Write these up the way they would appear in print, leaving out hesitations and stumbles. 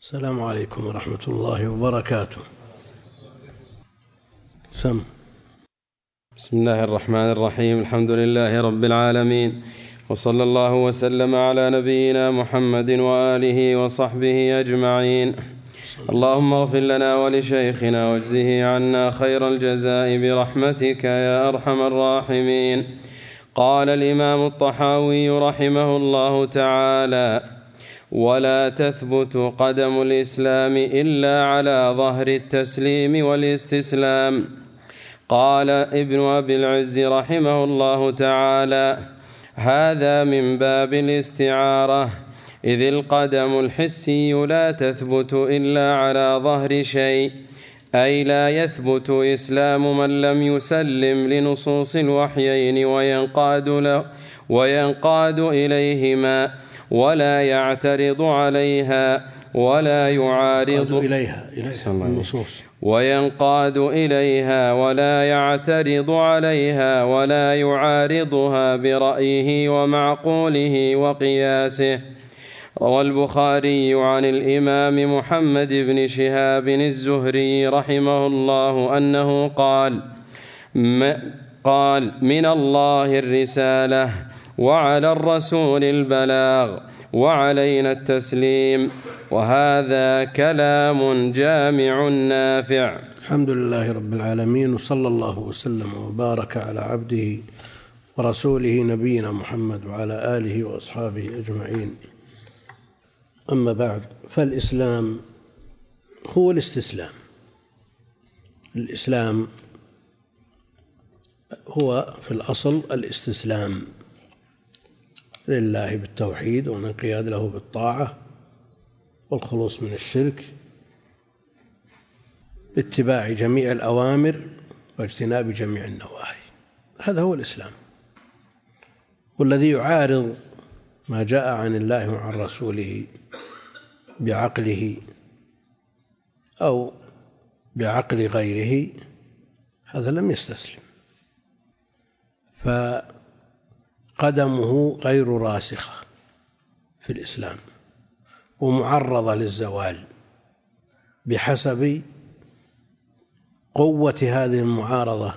السلام عليكم ورحمة الله وبركاته. بسم الله الرحمن الرحيم. الحمد لله رب العالمين، وصلى الله وسلم على نبينا محمد وآله وصحبه أجمعين. اللهم اغفر لنا ولشيخنا واجزه عنا خير الجزاء برحمتك يا أرحم الراحمين. قال الإمام الطحاوي رحمه الله تعالى: ولا تثبت قدم الإسلام إلا على ظهر التسليم والاستسلام. قال ابن أبي العز رحمه الله تعالى: هذا من باب الاستعارة، إذ القدم الحسي لا تثبت إلا على ظهر شيء، أي لا يثبت إسلام من لم يسلم لنصوص الوحيين وينقاد إليهما ولا يعترض عليها ولا يعارض النصوص وينقاد إليها ولا يعترض عليها ولا يعارضها برأيه ومعقوله وقياسه. روى البخاري عن الإمام محمد بن شهاب الزهري رحمه الله أنه قال: من الله الرسالة، وعلى الرسول البلاغ، وعلينا التسليم. وهذا كلام جامع نافع. الحمد لله رب العالمين، وصلى الله وسلم وبارك على عبده ورسوله نبينا محمد وعلى آله وأصحابه أجمعين. أما بعد، فالإسلام هو الاستسلام. الإسلام هو في الأصل الاستسلام لله بالتوحيد والانقياد له بالطاعة والخلوص من الشرك باتباع جميع الأوامر واجتناب جميع النواهي. هذا هو الإسلام. والذي يعارض ما جاء عن الله وعن رسوله بعقله أو بعقل غيره هذا لم يستسلم، فقدمه غير راسخة في الإسلام ومعرضة للزوال بحسب قوة هذه المعارضة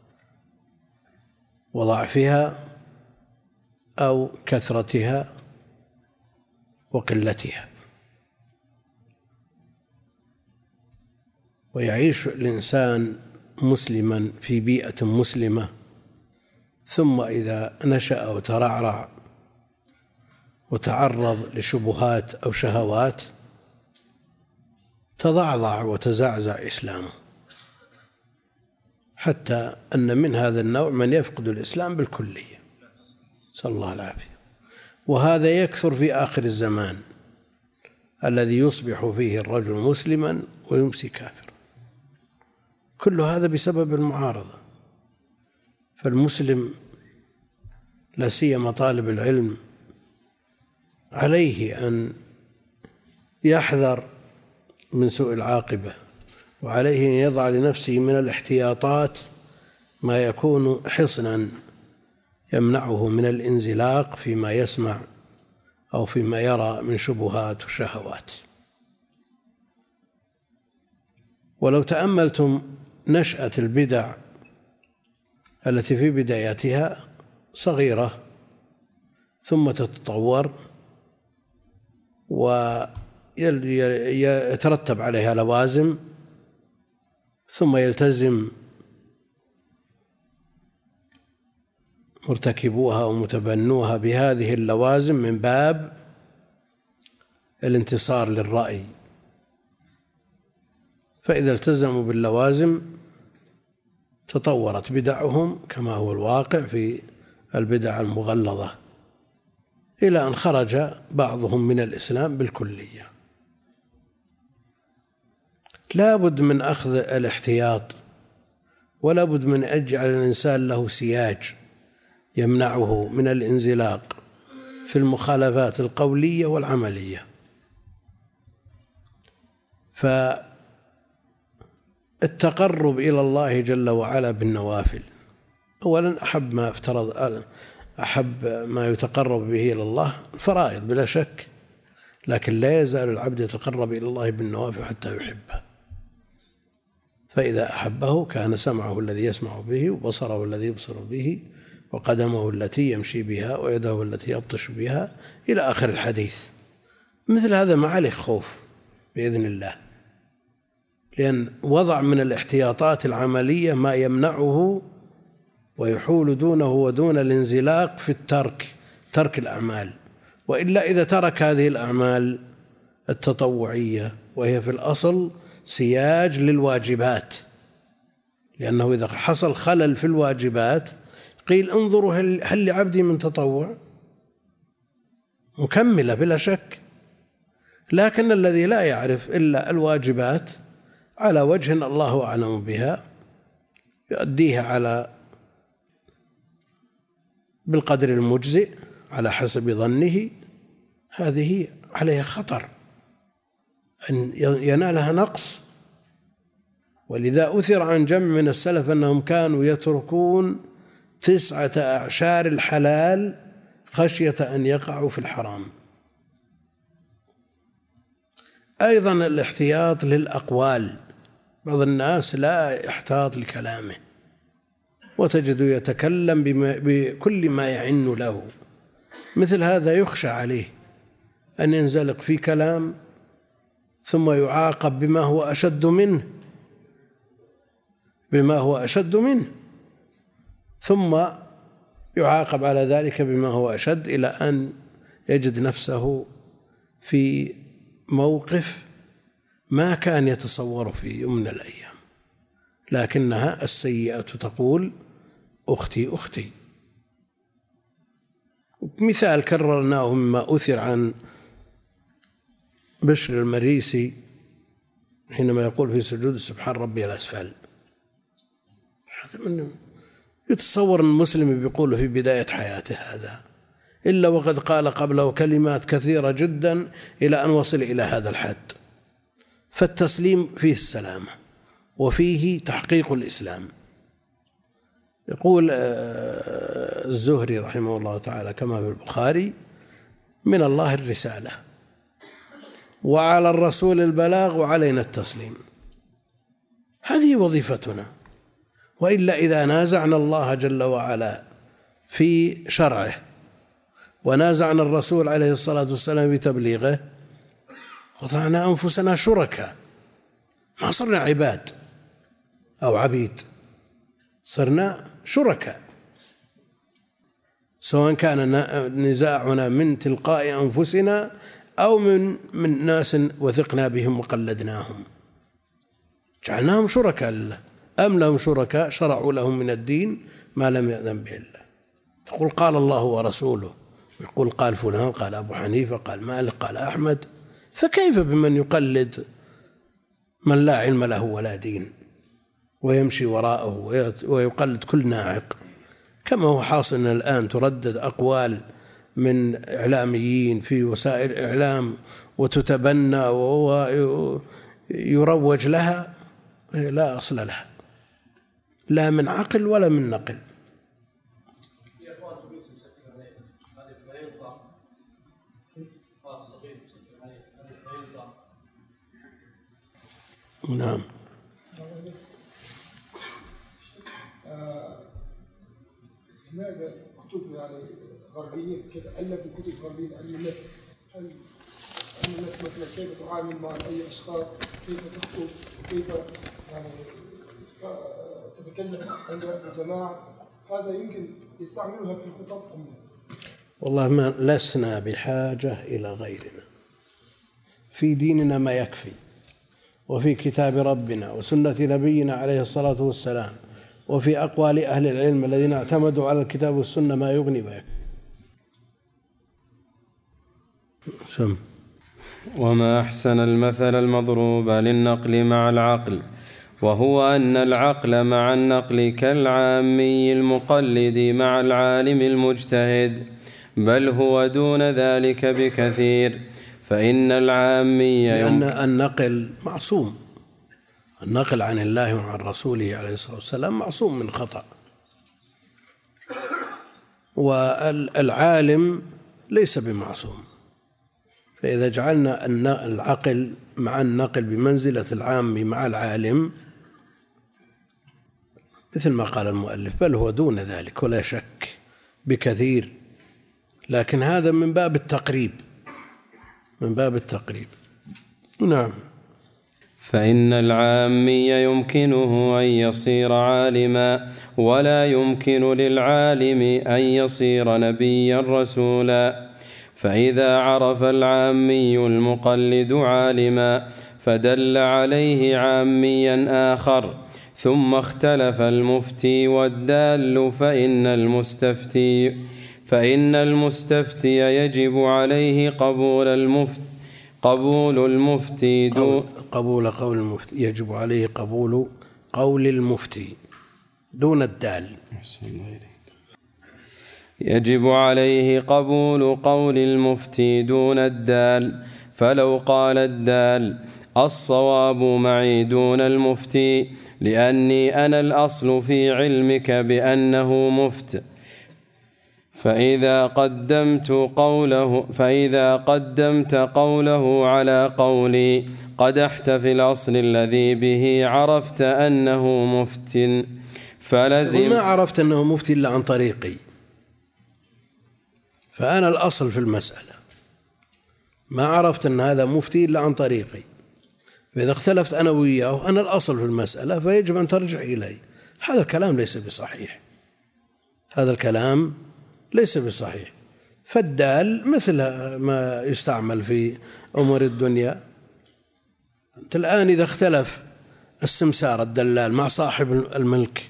وضعفها أو كثرتها وقلتها. ويعيش الإنسان مسلما في بيئة مسلمة، ثم إذا نشأ وترعرع وتعرض لشبهات أو شهوات تضعضع وتزعزع إسلامه، حتى أن من هذا النوع من يفقد الإسلام بالكلية، صلى الله العافية. وهذا يكثر في آخر الزمان، الذي يصبح فيه الرجل مسلما ويمسي كافر. كل هذا بسبب المعارضة. فالمسلم لا سيما طالب العلم عليه أن يحذر من سوء العاقبة، وعليه أن يضع لنفسه من الاحتياطات ما يكون حصنا يمنعه من الانزلاق فيما يسمع أو فيما يرى من شبهات وشهوات. ولو تأملتم نشأة البدع التي في بداياتها صغيرة ثم تتطور ويترتب عليها لوازم، ثم يلتزم مرتكبوها ومتبنوها بهذه اللوازم من باب الانتصار للرأي. فإذا التزموا باللوازم تطورت بدعهم كما هو الواقع في البدع المغلظة، إلى أن خرج بعضهم من الإسلام بالكلية. لا بد من أخذ الاحتياط، ولا بد من أجعل الإنسان له سياج يمنعه من الانزلاق في المخالفات القولية والعملية. فالتقرب إلى الله جل وعلا بالنوافل، أولا أحب ما يتقرب به إلى الله الفرائض بلا شك، لكن لا يزال العبد يتقرب إلى الله بالنوافل حتى يحبه، فإذا أحبه كان سمعه الذي يسمع به، وبصره الذي يبصر به، وقدمه التي يمشي بها، ويده التي يبطش بها، إلى آخر الحديث. مثل هذا ما عليه خوف بإذن الله، لأن وضع من الاحتياطات العملية ما يمنعه ويحول دونه ودون الانزلاق في ترك الأعمال. وإلا إذا ترك هذه الأعمال التطوعية وهي في الأصل سياج للواجبات، لأنه إذا حصل خلل في الواجبات قيل انظروا هل لعبدي من تطوع، مكملة بلا شك. لكن الذي لا يعرف إلا الواجبات على وجه الله أعلم بها يؤديها بالقدر المجزئ على حسب ظنه، هذه عليها خطر أن ينالها نقص. ولذا أثر عن جمع من السلف أنهم كانوا يتركون 9 أعشار الحلال خشية أن يقعوا في الحرام. أيضا الاحتياط للأقوال، بعض الناس لا يحتاط لكلامه وتجد يتكلم بكل ما يعن له، مثل هذا يخشى عليه أن ينزلق في كلام ثم يعاقب بما هو أشد منه ثم يعاقب على ذلك بما هو أشد، إلى أن يجد نفسه في موقف ما كان يتصور في يوم من الأيام، لكنها السيئة تقول أختي أختي. مثال كررناه مما أثر عن بشر المريسي حينما يقول في سجود سبحان ربي الأسفل، يتصور أن المسلم بيقول في بداية حياته هذا، إلا وقد قال قبله كلمات كثيرة جدا إلى أن وصل إلى هذا الحد. فالتسليم فيه السلامة وفيه تحقيق الإسلام. يقول الزهري رحمه الله تعالى كما في البخاري: من الله الرسالة وعلى الرسول البلاغ وعلينا التسليم. هذه وظيفتنا. وإلا إذا نازعنا الله جل وعلا في شرعه ونازعنا الرسول عليه الصلاة والسلام في تبليغه وضعنا أنفسنا شركاء، ما صرنا عباد أو عبيد، صرنا شركاء، سواء كان نزاعنا من تلقاء أنفسنا أو من ناس وثقنا بهم وقلدناهم، جعلناهم شركاء لله. أم لهم شركاء شرعوا لهم من الدين ما لم يأذن به الله. تقول قال الله ورسوله، يقول قال فلان، قال أبو حنيفة، قال مالك، قال أحمد، فكيف بمن يقلد من لا علم له ولا دين ويمشي وراءه ويقلد كل ناعق، كما هو حاصل الآن تردد أقوال من إعلاميين في وسائل الإعلام وتتبنى ويروج لها، لا أصل لها لا من عقل ولا من نقل. نعم. هناك كتب غربية ألف كتب غربية عن الناس، عن الناس مثلا كيف تعامل مع أي أشخاص، كيف تخطب، كيف تتكلم عند الجماعة، هذا يمكن يستعملها في الخطب أم لا؟ والله ما لسنا بحاجة إلى غيرنا، في ديننا ما يكفي، وفي كتاب ربنا وسنة نبينا عليه الصلاة والسلام وفي أقوال أهل العلم الذين اعتمدوا على الكتاب والسنة ما يغني ويكفي. وما أحسن المثل المضروب للنقل مع العقل، وهو أن العقل مع النقل كالعامي المقلد مع العالم المجتهد، بل هو دون ذلك بكثير. فإن العامي لأن النقل معصوم، النقل عن الله وعن رسوله عليه الصلاة والسلام معصوم من خطأ، والعالم ليس بمعصوم، فإذا جعلنا العقل مع النقل بمنزلة العام مع العالم مثل ما قال المؤلف بل هو دون ذلك ولا شك بكثير، لكن هذا من باب التقريب، من باب التقريب. نعم. فإن العامي يمكنه أن يصير عالما، ولا يمكن للعالم أن يصير نبيا رسولا. فإذا عرف العامي المقلد عالما فدل عليه عاميا آخر، ثم اختلف المفتي والدال، فإن المستفتي يجب عليه قبول المفتي يجب عليه قبول قول المفتي دون الدال. يجب عليه قبول قول المفتي دون الدال. فلو قال الدال الصواب معي دون المفتي لأني أنا الأصل في علمك بأنه مفت، فإذا قدمت قوله على قولي قدحت في الأصل الذي به عرفت أنه مفت. ما عرفت أنه مفتي إلا عن طريقي، فأنا الأصل في المسألة، ما عرفت أن هذا مفتي إلا عن طريقي، فإذا اختلفت أنا وياه أنا الأصل في المسألة فيجب أن ترجع إلي. هذا الكلام ليس بصحيح، هذا الكلام ليس بصحيح. فالدال مثل ما يستعمل في أمور الدنيا. أنت الآن إذا اختلف السمسار الدلال مع صاحب الملك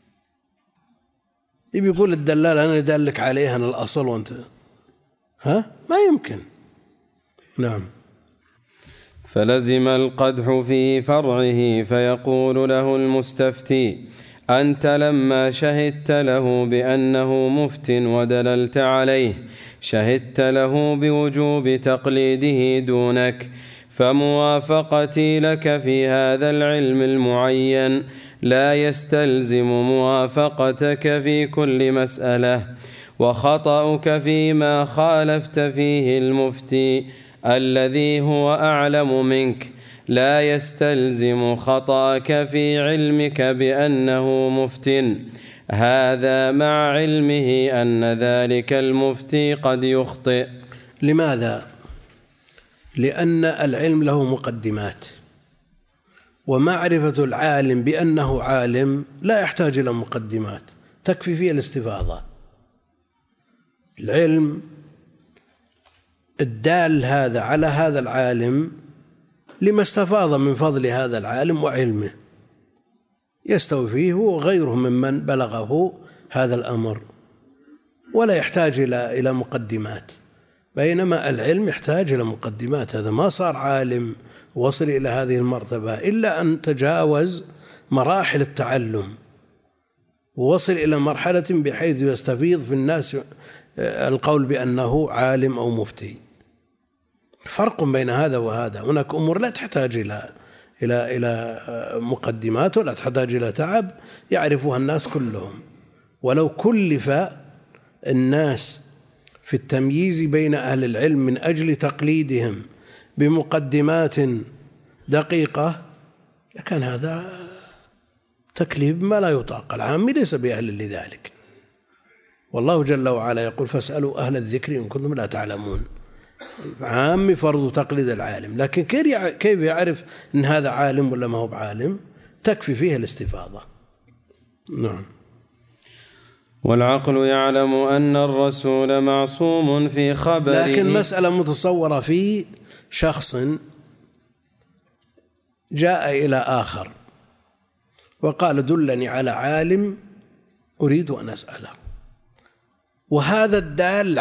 يقول الدلال أنا أدلك عليه أنا الأصل وأنت ما يمكن. نعم. فلزم القدح في فرعه، فيقول له المستفتي أنت لما شهدت له بأنه مفت ودللت عليه شهدت له بوجوب تقليده دونك، فموافقتي لك في هذا العلم المعين لا يستلزم موافقتك في كل مسألة، وخطأك فيما خالفت فيه المفتي الذي هو أعلم منك لا يستلزم خطأك في علمك بأنه مفت، هذا مع علمه أن ذلك المفتي قد يخطئ. لماذا؟ لأن العلم له مقدمات، ومعرفة العالم بأنه عالم لا يحتاج إلى مقدمات، تكفي فيه الاستفاضة. العلم الدال هذا على هذا العالم لما استفاض من فضل هذا العالم وعلمه، يستوي فيه وغيره ممن بلغه هذا الأمر، ولا يحتاج إلى مقدمات، بينما العلم يحتاج إلى مقدمات. هذا ما صار عالم وصل إلى هذه المرتبة إلا أن تجاوز مراحل التعلم ووصل إلى مرحلة بحيث يستفيض في الناس القول بأنه عالم أو مفتي. فرق بين هذا وهذا. هناك أمور لا تحتاج إلى مقدمات ولا تحتاج إلى تعب يعرفها الناس كلهم، ولو كلف الناس في التمييز بين أهل العلم من أجل تقليدهم بمقدمات دقيقة لكان هذا تكليف ما لا يطاق. العام ليس بأهل لذلك، والله جل وعلا يقول فاسألوا أهل الذكر إن كنتم لا تعلمون. عام فرض تقليد العالم، لكن كيف يعرف أن هذا عالم ولا ما هو بعالم؟ تكفي فيه الاستفاضة. نعم. والعقل يعلم أن الرسول معصوم في خبره. لكن مسألة متصورة في شخص جاء إلى آخر وقال دلني على عالم أريد أن أسأله، وهذا الدال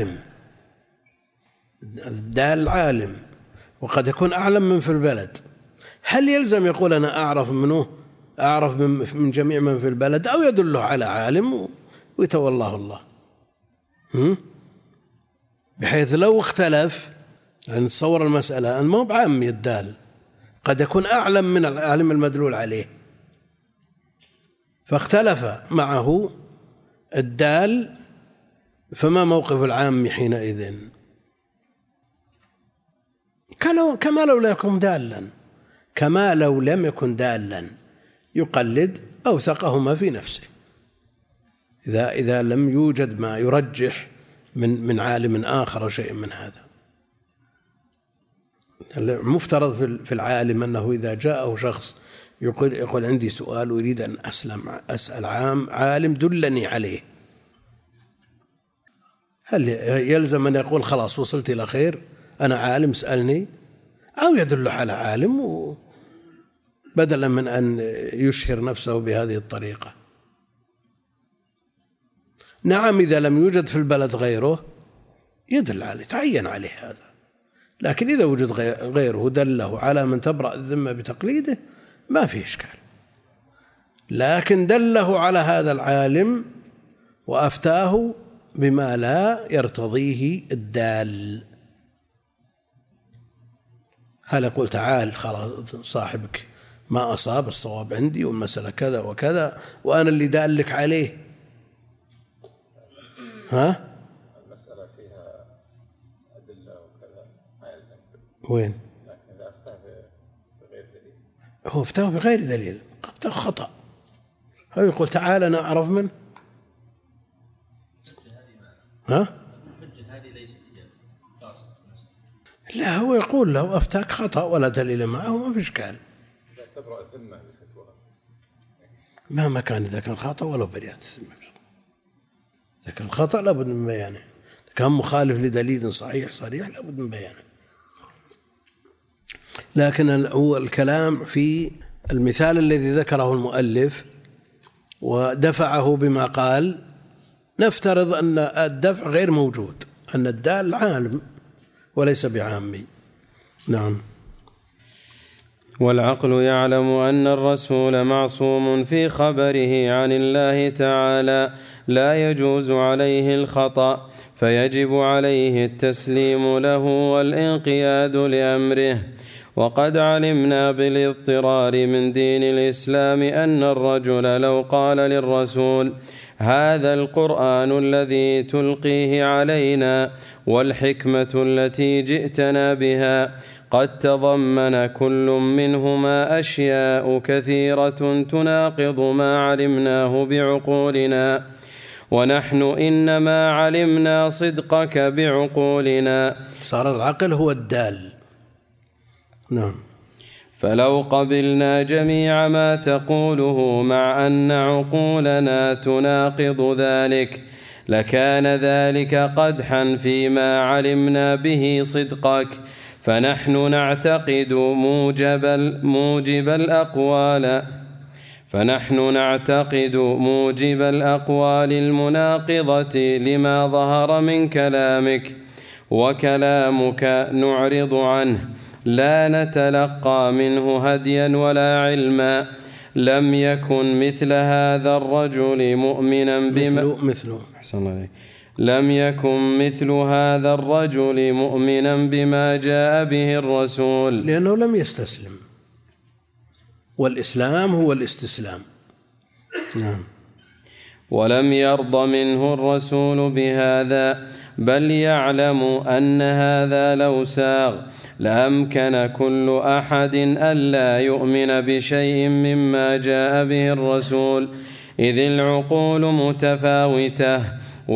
عالم وقد يكون أعلم من في البلد، هل يلزم يقول أنا أعرف منه، أعرف من جميع من في البلد، أو يدله على عالم ويتولاه الله؟ بحيث لو اختلف يعني تصور المسألة أن ما هو بعام الدال، قد يكون أعلم من العالم المدلول عليه، فاختلف معه الدال، فما موقف العام حينئذ؟ كما لو لم يكن دالا، كما لو لم يكن دالا، يقلد أوثقهما في نفسه إذا لم يوجد ما يرجح من عالم آخر أو شيء من هذا. المفترض في العالم أنه إذا جاءه شخص يقول عندي سؤال ويريد أن أسأل عالم دلني عليه، هل يلزم أن يقول خلاص وصلت إلى خير أنا عالم اسألني، أو يدل على عالم بدلا من أن يشهر نفسه بهذه الطريقة؟ نعم إذا لم يوجد في البلد غيره يدل عليه، تعين عليه هذا، لكن إذا وجد غيره دله على من تبرأ الذمة بتقليده ما فيه إشكال. لكن دله على هذا العالم وأفتاه بما لا يرتضيه الدال. هل يقول تعال خلاص صاحبك ما أصاب الصواب عندي والمسألة كذا وكذا وأنا اللي دالك عليه؟ ها؟ المسألة فيها أدلة وكذا ما يلزم. وين؟ لكن إذا أفتاه بغير دليل. هو افتاه بغير دليل خطأ. هو يقول تعال أنا أعرف منه. ها؟ لا هو يقول له أفتاك خطأ ولا دليل معه ما في إشكال. إذا تبرأ الذمة بفتوى. مهما كان إذا كان خطأ ولو بريات الذمة. إذا كان خطأ لابد من بيانه، إذا كان مخالف لدليل صحيح صريح لابد من بيانه. لكن هو الكلام في المثال الذي ذكره المؤلف ودفعه بما قال، نفترض أن الدفع غير موجود، أن الدال عالم وليس بعامي. نعم. والعقل يعلم أن الرسول معصوم في خبره عن الله تعالى لا يجوز عليه الخطأ، فيجب عليه التسليم له والانقياد لأمره. وقد علمنا بالاضطرار من دين الإسلام أن الرجل لو قال للرسول هذا القرآن الذي تلقيه علينا والحكمة التي جئتنا بها قد تضمن كل منهما أشياء كثيرة تناقض ما علمناه بعقولنا، ونحن إنما علمنا صدقك بعقولنا. صار العقل هو الدال. نعم. فلو قبلنا جميع ما تقوله مع أن عقولنا تناقض ذلك لكان ذلك قدحا فيما علمنا به صدقك، فنحن نعتقد موجب الأقوال المناقضة لما ظهر من كلامك، وكلامك نعرض عنه لا نتلقى منه هديا ولا علما. لم يكن مثل هذا الرجل مؤمنا بما جاء به الرسول، لأنه لم يستسلم، والإسلام هو الاستسلام. نعم. ولم يرض منه الرسول بهذا، بل يعلم أن هذا لو ساغ لأمكن كل أحد ألا يؤمن بشيء مما جاء به الرسول، إذ العقول متفاوتة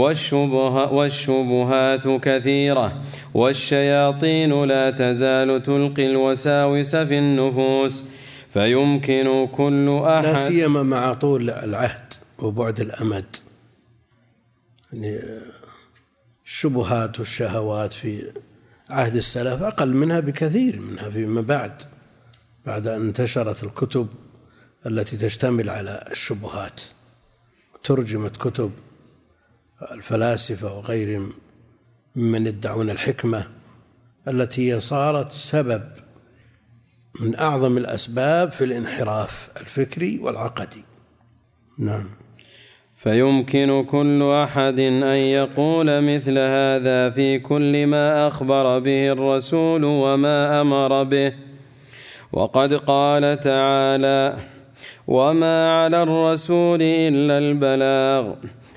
والشبهات كثيرة، والشياطين لا تزال تلقي الوساوس في النفوس، فيمكن كل أحد، لا سيما مع طول العهد وبعد الأمد، يعني الشبهات والشهوات في عهد السلف أقل منها بكثير منها فيما بعد أن انتشرت الكتب التي تشتمل على الشبهات، ترجمت كتب الفلاسفة وغيرهم ممن يدعون الحكمة التي صارت سبب من أعظم الأسباب في الانحراف الفكري والعقدي. نعم. فيمكن كل أحد أن يقول مثل هذا في كل ما أخبر به الرسول وما أمر به. وقد قال تعالى: وما على الرسول إلا البلاغ،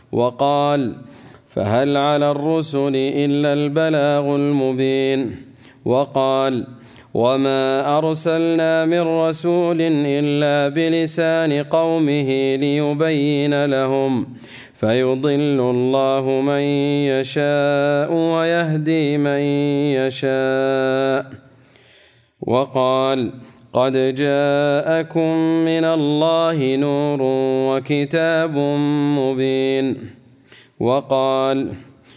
وقال: فهل على الرسل إلا البلاغ المبين. وقال: وما أرسلنا من رسول إلا بلسان قومه ليبين لهم فيضل الله من يشاء ويهدي من يشاء. وقال: قد جاءكم من الله نور وكتاب مبين. وقال: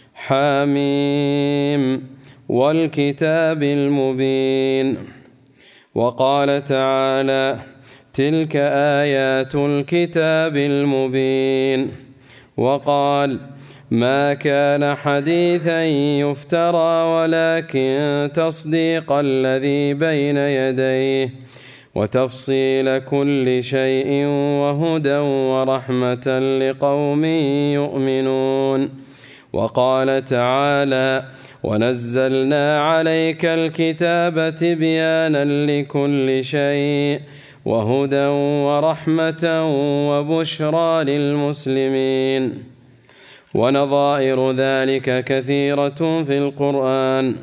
حاميم والكتاب المبين. وقال تعالى: تلك آيات الكتاب المبين. وقال: ما كان حديثا يفترى ولكن تصديق الذي بين يديه وتفصيل كل شيء وهدى ورحمة لقوم يؤمنون. وقال تعالى: ونزلنا عليك الكتاب تبيانا لكل شيء وهدى ورحمة وبشرى للمسلمين. ونظائر ذلك كثيرة في القرآن.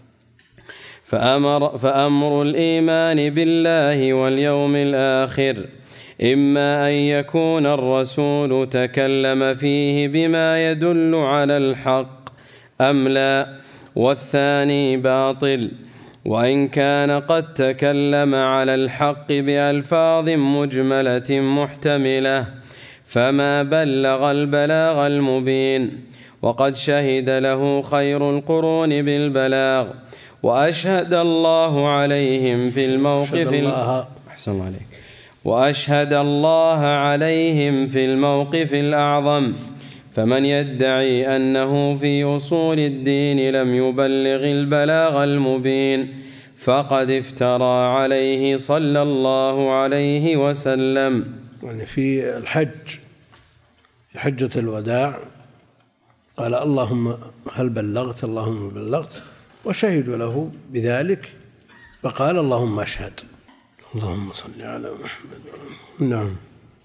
فأمر الإيمان بالله واليوم الآخر إما أن يكون الرسول تكلم فيه بما يدل على الحق أم لا، والثاني باطل. وإن كان قد تكلم على الحق بألفاظ مجملة محتملة فما بلغ البلاغ المبين، وقد شهد له خير القرون بالبلاغ وأشهد الله عليهم في الموقف الأعظم. فمن يدعي أنه في أصول الدين لم يبلغ البلاغ المبين فقد افترى عليه صلى الله عليه وسلم. يعني في الحج، في حجة الوداع، قال: اللهم هل بلغت؟ اللهم بلغت، وشهدوا له بذلك، فقال: اللهم اشهد. اللهم صل على محمد. نعم.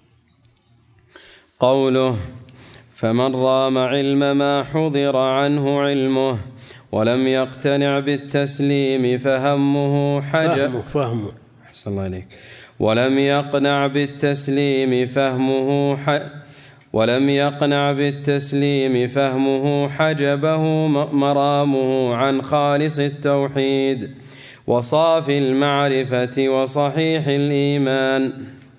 قوله: فمن رام علم ما حضر عنه علمه ولم يقتنع بالتسليم فهمه فهمه أحسن الله عليك. ولم يقنع بالتسليم فهمه حجبه مرامه عن خالص التوحيد وصافي المعرفة وصحيح الإيمان.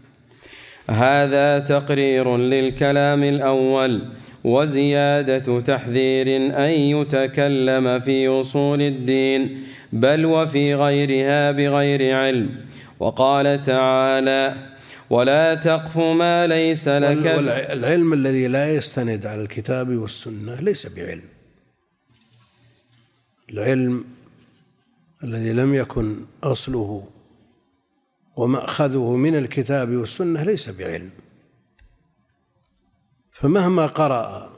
هذا تقرير للكلام الأول وزيادة تحذير أن يتكلم في أصول الدين بل وفي غيرها بغير علم. وقال تعالى: ولا تقف ما ليس لك. العلم الذي لا يستند على الكتاب والسنة ليس بعلم. العلم الذي لم يكن أصله ومأخذه من الكتاب والسنة ليس بعلم. فمهما قرأ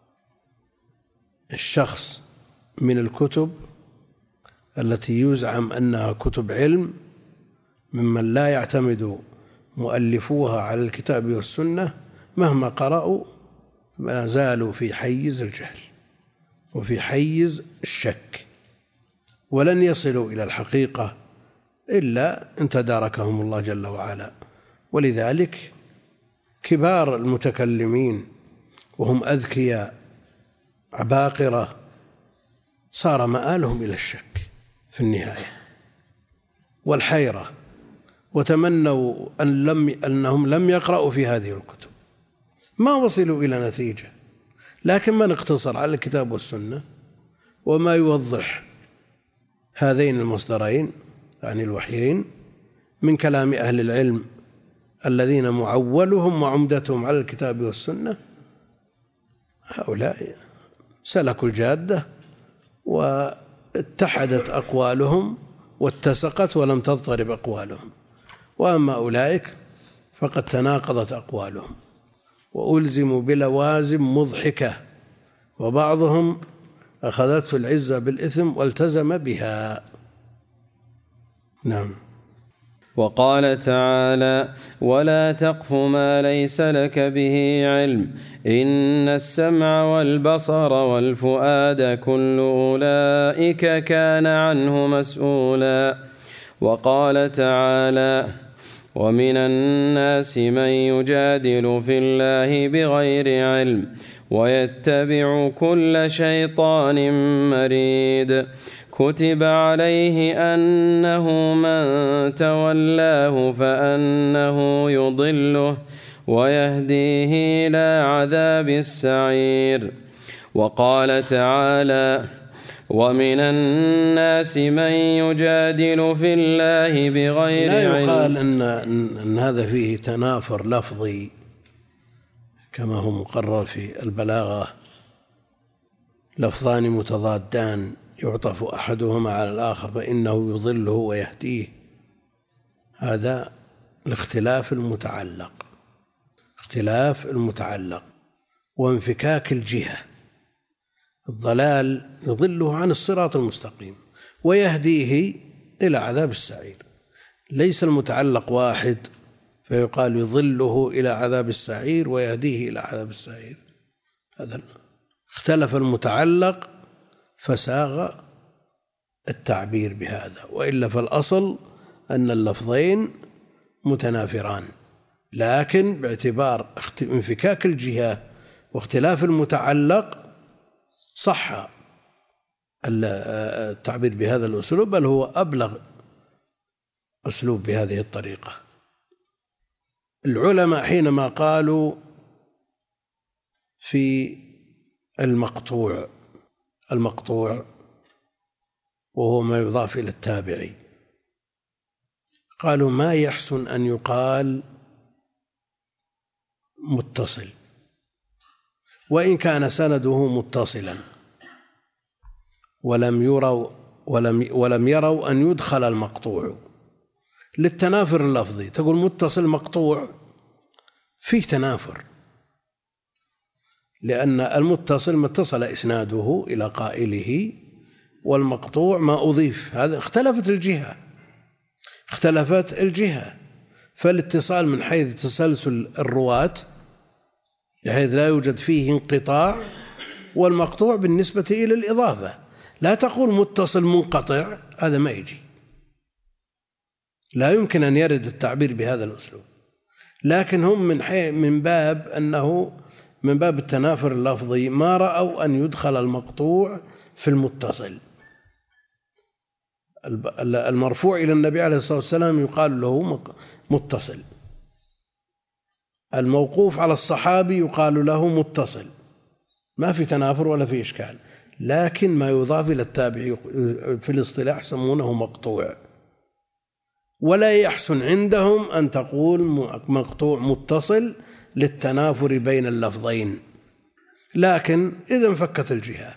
الشخص من الكتب التي يزعم أنها كتب علم ممن لا يعتمد مؤلفوها على الكتاب والسنة، مهما قرأوا ما زالوا في حيز الجهل وفي حيز الشك، ولن يصلوا إلى الحقيقة إلا أن تداركهم الله جل وعلا. ولذلك كبار المتكلمين وهم أذكياء عباقرة صار مآلهم إلى الشك في النهاية والحيرة، وتمنوا أنهم لم يقرأوا في هذه الكتب، ما وصلوا إلى نتيجة. لكن من اقتصر على الكتاب والسنة وما يوضح هذين المصدرين يعني الوحيين من كلام أهل العلم الذين معولهم وعمدتهم على الكتاب والسنة، هؤلاء سلكوا الجادة واتحدت أقوالهم واتسقت ولم تضطرب أقوالهم. وأما أولئك فقد تناقضت أقوالهم وألزموا بلوازم مضحكة، وبعضهم أخذته العزة بالإثم والتزم بها. نعم. وقال تعالى: ولا تقف ما ليس لك به علم إن السمع والبصر والفؤاد كل أولئك كان عنه مسؤولا. وقال تعالى: ومن الناس من يجادل في الله بغير علم ويتبع كل شيطان مريد كتب عليه أنه من تولاه فأنه يضله ويهديه إلى عذاب السعير. وقال تعالى: ومن الناس من يجادل في الله بغير علم. لا يقال أن هذا فيه تنافر لفظي كما هو مقرر في البلاغة، لفظان متضادان يعطف أحدهما على الآخر فإنه يضله ويهديه. هذا الاختلاف المتعلق وانفكاك الجهة. الضلال يضله عن الصراط المستقيم ويهديه إلى عذاب السعير. ليس المتعلق واحد فيقال يضله إلى عذاب السعير ويهديه إلى عذاب السعير. هذا اختلف المتعلق فساغ التعبير بهذا، وإلا فالأصل أن اللفظين متنافران، لكن باعتبار انفكاك الجهة واختلاف المتعلق صح التعبير بهذا الأسلوب، بل هو أبلغ أسلوب بهذه الطريقة. العلماء حينما قالوا في المقطوع وهو ما يضاف إلى التابعي، قالوا ما يحسن أن يقال متصل وإن كان سنده متصلا، ولم يروا أن يدخل المقطوع للتنافر اللفظي. تقول متصل مقطوع، فيه تنافر، لأن المتصل ما اتصل إسناده إلى قائله، والمقطوع ما أضيف. هذا اختلفت الجهة. فالاتصال من حيث تسلسل الرواة بحيث لا يوجد فيه انقطاع، والمقطوع بالنسبة إلى الإضافة. لا تقول متصل منقطع، هذا ما يجي، لا يمكن أن يرد التعبير بهذا الأسلوب. لكن هم من باب أنه من باب التنافر اللفظي ما رأوا أن يدخل المقطوع في المتصل. المرفوع إلى النبي عليه الصلاة والسلام يقال له متصل، الموقوف على الصحابي يقال له متصل، ما في تنافر ولا في إشكال. لكن ما يضاف إلى التابعي في الاصطلاح يسمونه مقطوع، ولا يحسن عندهم أن تقول مقطوع متصل للتنافر بين اللفظين. لكن إذا انفكت الجهة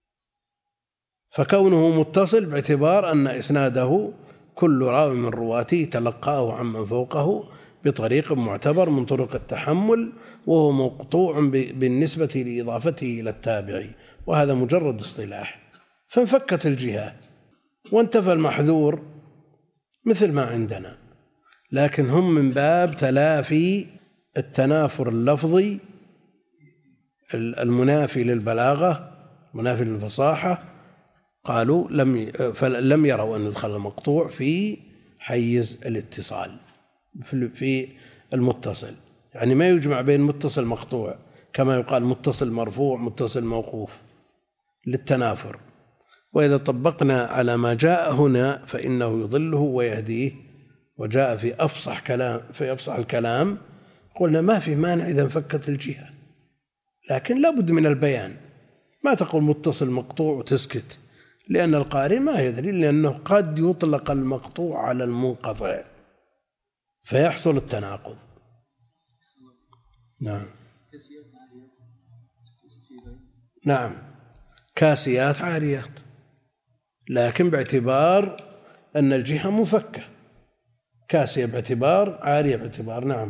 فكونه متصل باعتبار أن إسناده كل راوي من رواته تلقاه عمن فوقه بطريق معتبر من طرق التحمل، وهو مقطوع بالنسبة لإضافته إلى التابعي، وهذا مجرد اصطلاح. فانفكت الجهة وانتفى المحذور مثل ما عندنا. لكن هم من باب تلافي التنافر اللفظي المنافي للبلاغة منافي للفصاحة، قالوا لم يروا أن يدخل المقطوع في حيز الاتصال في المتصل. يعني ما يجمع بين متصل مقطوع كما يقال متصل مرفوع متصل موقوف للتنافر. وإذا طبقنا على ما جاء هنا فإنه يضله ويهديه، وجاء في أفصح الكلام قلنا ما في مانع إذا انفكت الجهة، لكن لا بد من البيان. ما تقول متصل مقطوع وتسكت، لأن القارئ ما يدري، لأنه قد يطلق المقطوع على المنقطع فيحصل التناقض. نعم كاسيات عاريات، لكن باعتبار أن الجهة مفكة، كاسية باعتبار عارية باعتبار. نعم.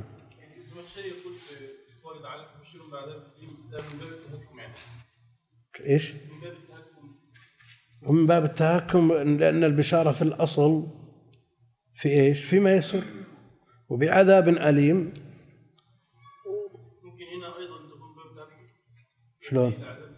إيش؟ ومن باب التهكم، لأن البشارة في الأصل في إيش؟ فيما يسر، وبعذاب أليم. ممكن هنا أيضا تكون باب شلون؟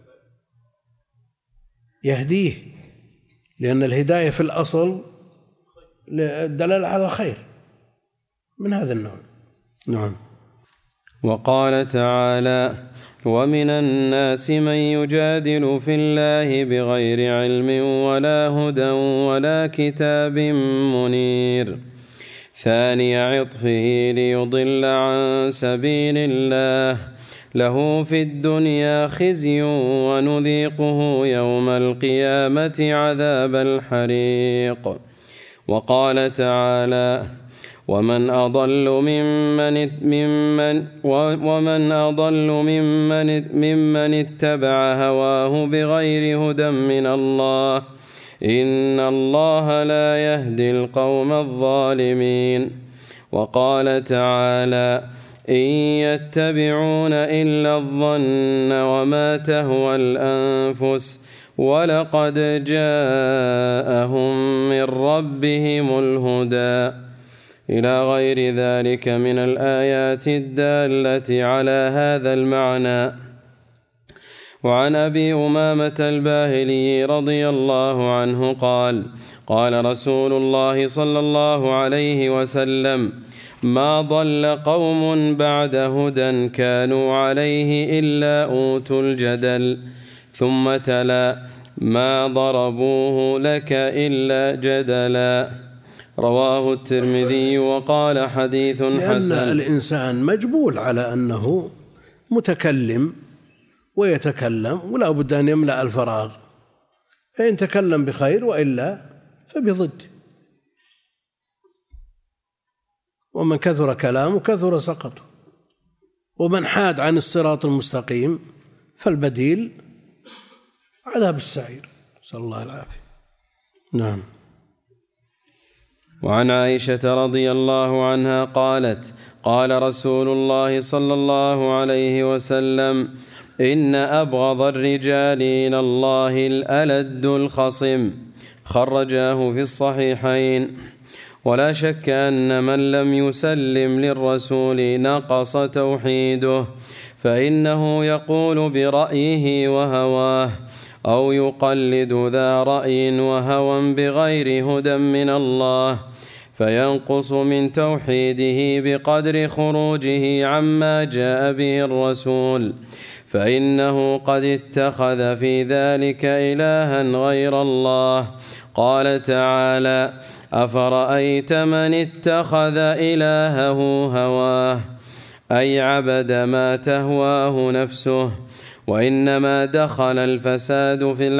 يهديه، لأن الهداية في الأصل الدلالة على الخير من هذا النوع. نعم. وقال تعالى: ومن الناس من يجادل في الله بغير علم ولا هدى ولا كتاب منير. ثاني عطفه ليضل عن سبيل الله، له في الدنيا خزي ونذيقه يوم القيامة عذاب الحريق. وقال تعالى: ومن أضل ممن اتبع هواه بغير هدى من الله، إن الله لا يهدي القوم الظالمين. وقال تعالى: إن يتبعون إلا الظن وما تهوى الأنفس ولقد جاءهم من ربهم الهدى، إلى غير ذلك من الآيات الدالة على هذا المعنى. وعن أبي أمامة الباهلي رضي الله عنه قال: قال رسول الله صلى الله عليه وسلم: ما ضل قوم بعد هدى كانوا عليه إلا أوتوا الجدل. ثم تلا: ما ضربوه لك إلا جدلا. رواه الترمذي وقال حديث حسن. لأن الإنسان مجبول على أنه متكلم ويتكلم، ولا بد أن يملأ الفراغ، فإن تكلم بخير وإلا فبضد. ومن كثر كلامه كثر سقطه، ومن حاد عن الصراط المستقيم فالبديل عذاب السعير، نسأل الله العافية. نعم. وعن عائشة رضي الله عنها قالت: قال رسول الله صلى الله عليه وسلم: إن أبغض الرجال إلى الله الألد الخصم. خرجاه في الصحيحين. ولا شك أن من لم يسلم للرسول نقص توحيده، فإنه يقول برأيه وهواه، أو يقلد ذا رأي وهوى بغير هدى من الله، فينقص من توحيده بقدر خروجه عما جاء به الرسول، فإنه قد اتخذ في ذلك إلها غير الله. قال تعالى: أفرأيت من اتخذ إلهه هواه، أي عبد ما تهواه نفسه. وإنما دخل الفساد في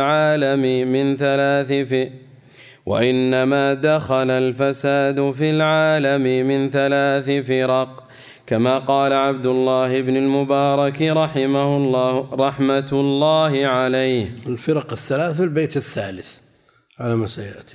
العالم من ثلاث فرق، كما قال عبد الله بن المبارك رحمة الله عليه. الفرق الثلاث في البيت الثالث على ما سيأتي.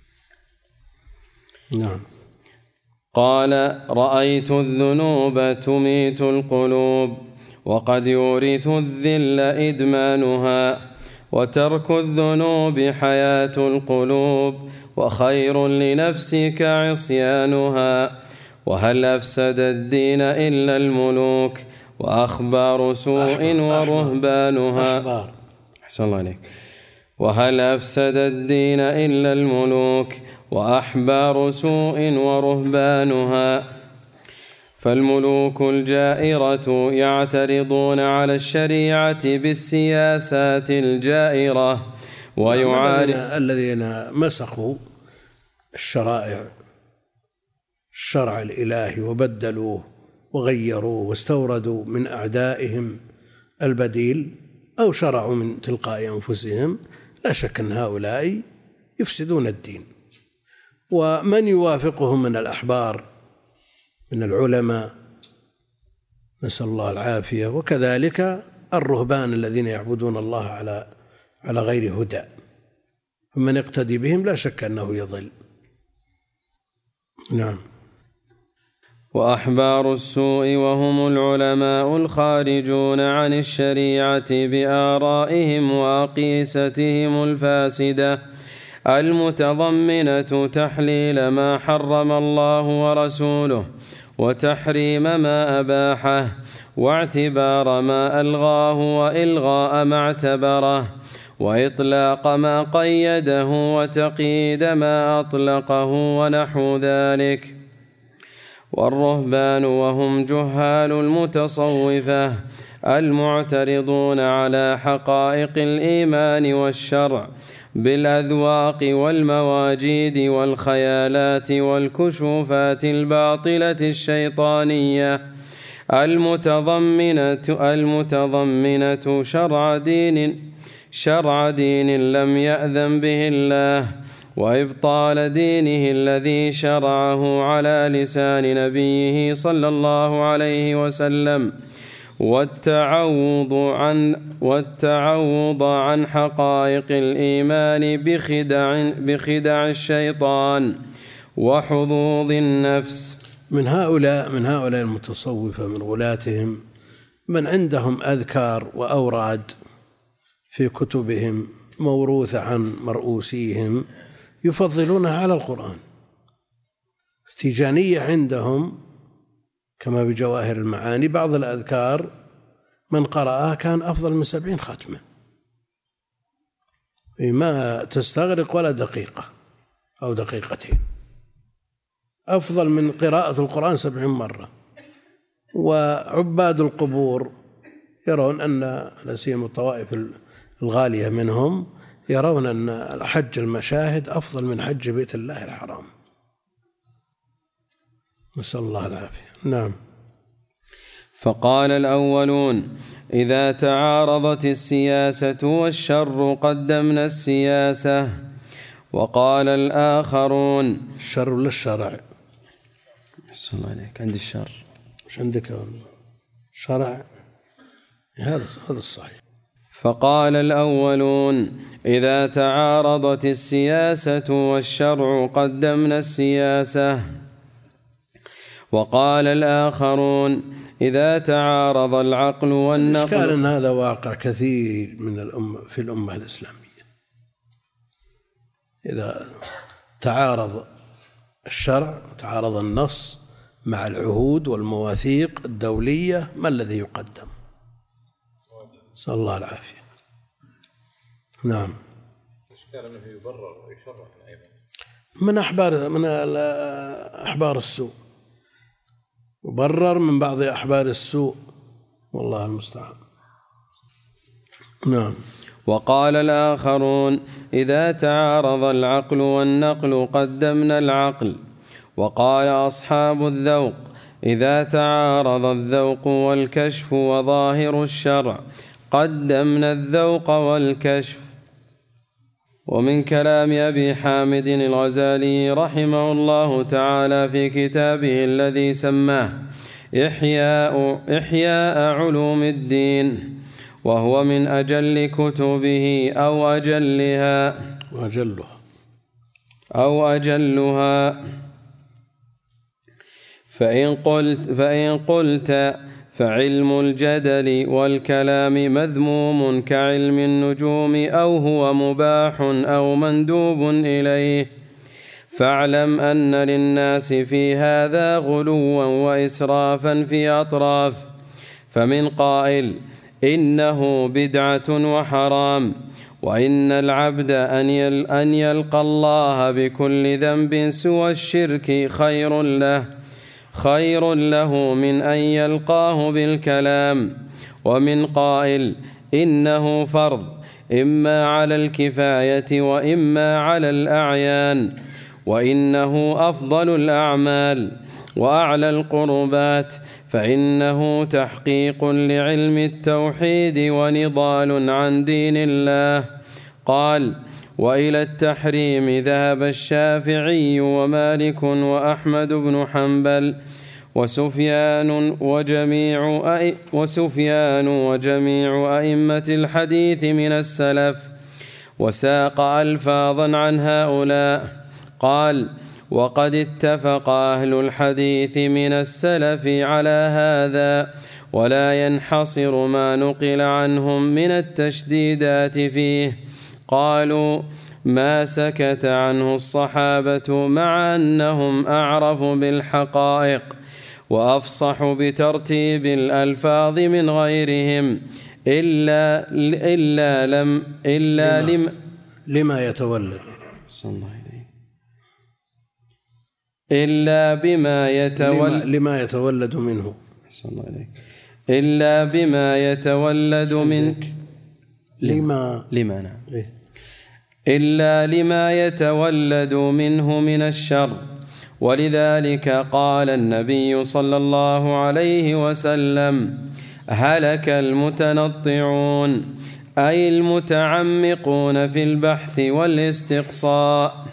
نعم. قال: رأيت الذنوب تميت القلوب، وقد يورث الذل إدمانها، وترك الذنوب حياة القلوب، وخير لنفسك عصيانها. وهل أفسد الدين إلا الملوك، وأخبار سوء ورهبانها. أحسن الله عليك. وهل أفسد الدين إلا الملوك، وأحبار سوء ورهبانها. فالملوك الجائرة يعترضون على الشريعة بالسياسات الجائرة، الذين مسخوا الشرع الإلهي وبدلوه وغيروه واستوردوا من أعدائهم البديل، أو شرعوا من تلقاء أنفسهم، لا شك أن هؤلاء يفسدون الدين. ومن يوافقهم من الأحبار من العلماء، نسأل الله العافية، وكذلك الرهبان الذين يعبدون الله على غير هدى، فمن يقتدي بهم لا شك أنه يضل. نعم. وأحبار السوء وهم العلماء الخارجون عن الشريعة بآرائهم وأقيستهم الفاسدة، المتضمنة تحليل ما حرم الله ورسوله وتحريم ما أباحه واعتبار ما ألغاه وإلغاء ما اعتبره وإطلاق ما قيده وتقييد ما أطلقه ونحو ذلك. والرهبان وهم جهال المتصوفة المعترضون على حقائق الإيمان والشرع بالأذواق والمواجيد والخيالات والكشوفات الباطلة الشيطانية المتضمنة شرع دين لم يأذن به الله وإبطال دينه الذي شرعه على لسان نبيه صلى الله عليه وسلم والتعوض عن حقائق الإيمان بخدع الشيطان وحظوظ النفس. من هؤلاء المتصوفة من غلاتهم من عندهم أذكار وأوراد في كتبهم موروثة عن مرؤوسيهم يفضلونها على القرآن. التيجانية عندهم كما بجواهر المعاني بعض الأذكار من قرأها كان أفضل من 70 ختمة، ما تستغرق ولا دقيقة أو دقيقتين، أفضل من قراءة القرآن 70 مرة. وعباد القبور يرون أن لا سيما الطوائف الغالية منهم يرون أن حج المشاهد أفضل من حج بيت الله الحرام، نسأل الله العافية. نعم. فقال الأولون: إذا تعارضت السياسة والشر قدمنا السياسة. وقال الآخرون: الشر ولا الشرع؟ السلام عليك، عندي الشر. مش عندك شرع؟ هذا الصحيح. فقال الأولون: إذا تعارضت السياسة والشرع قدمنا السياسة. وقال الآخرون: إذا تعارض العقل والنقل. إشكال أن هذا واقع كثير من في الأمة الإسلامية. إذا تعارض الشرع تعارض النص مع العهود والمواثيق الدولية ما الذي يقدم؟ نسأل الله العافية. نعم. إشكال أنه يبرر ويشرح أيضا من أحبار السوء، يبرر من بعض أحبار السوء، والله المستعان. نعم. وقال الآخرون: إذا تعارض العقل والنقل قدمنا العقل. وقال أصحاب الذوق: إذا تعارض الذوق والكشف وظاهر الشرع قدمنا الذوق والكشف. ومن كلام أبي حامد الغزالي رحمه الله تعالى في كتابه الذي سماه إحياء علوم الدين، وهو من أجل كتبه أو أجلها. فإن قلت فعلم الجدل والكلام مذموم كعلم النجوم أو هو مباح أو مندوب إليه، فاعلم أن للناس في هذا غلوا وإسرافا في أطراف، فمن قائل إنه بدعة وحرام، وإن العبد أن يلقى الله بكل ذنب سوى الشرك خير له من أن يلقاه بالكلام، ومن قائل إنه فرض إما على الكفاية وإما على الأعيان، وإنه أفضل الأعمال وأعلى القربات، فإنه تحقيق لعلم التوحيد ونضال عن دين الله. قال: وإلى التحريم ذهب الشافعي ومالك وأحمد بن حنبل وسفيان وجميع أئمة الحديث من السلف، وساق ألفاظا عن هؤلاء. قال: وقد اتفق أهل الحديث من السلف على هذا، ولا ينحصر ما نقل عنهم من التشديدات فيه. قالوا: ما سكت عنه الصحابة مع أنهم أعرف بالحقائق وأفصح بترتيب الألفاظ من غيرهم لما يتولد إلا بما يتولد لما يتولد منه إلا بما يتولد من إلا لما يتولد منه من الشر. ولذلك قال النبي صلى الله عليه وسلم: هلك المتنطعون، أي المتعمقون في البحث والاستقصاء.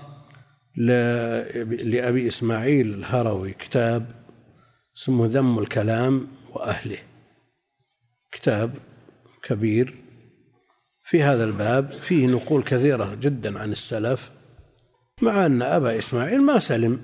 لأبي إسماعيل الهروي كتاب اسمه ذم الكلام وأهله، كتاب كبير في هذا الباب، فيه نقول كثيرة جدا عن السلف، مع أن أبا إسماعيل ما سلم،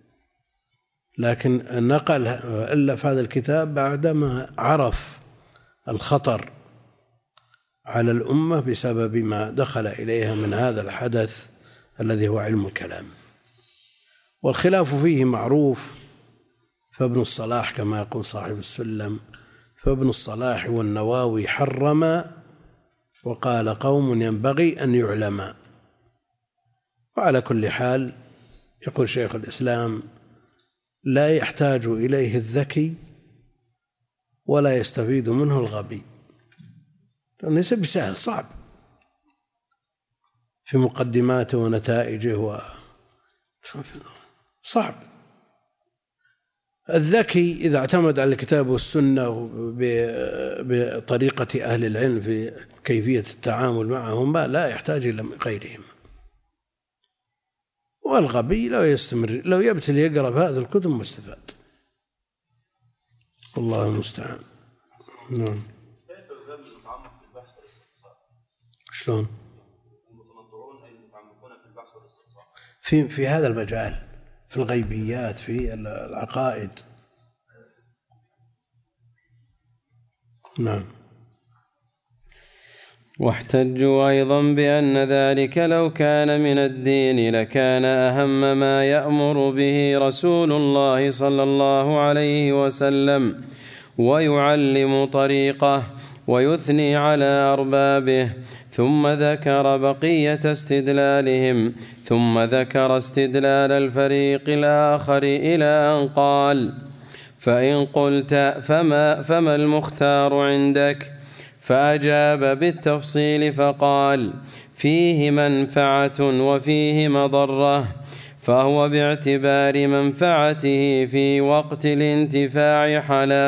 لكن نقل ألف هذا الكتاب بعدما عرف الخطر على الأمة بسبب ما دخل إليها من هذا الحدث الذي هو علم الكلام. والخلاف فيه معروف، فابن الصلاح كما يقول صاحب السلم: فابن الصلاح والنواوي حرم، وقال قوم ينبغي أن يعلم. وعلى كل حال يقول شيخ الإسلام: لا يحتاج إليه الذكي ولا يستفيد منه الغبي، لأنه ليس بسهل، صعب في مقدماته ونتائجه صعب. الذكي إذا اعتمد على الكتاب والسنة بطريقة أهل العلم في كيفية التعامل معهم لا يحتاج إلى غيرهم. والغبي لو يبتل يقرأ في هذه الكتب ما استفاد. الله المستعان. نعم. شلون؟ في هذا المجال، في الغيبيات، في العقائد. نعم. واحتجوا أيضا بأن ذلك لو كان من الدين لكان أهم ما يأمر به رسول الله صلى الله عليه وسلم، ويعلم طريقه ويثني على أربابه. ثم ذكر بقية استدلالهم، ثم ذكر استدلال الفريق الآخر إلى أن قال: فإن قلت فما المختار عندك؟ فأجاب بالتفصيل فقال: فيه منفعة وفيه مضرة، فهو باعتبار منفعته في وقت الانتفاع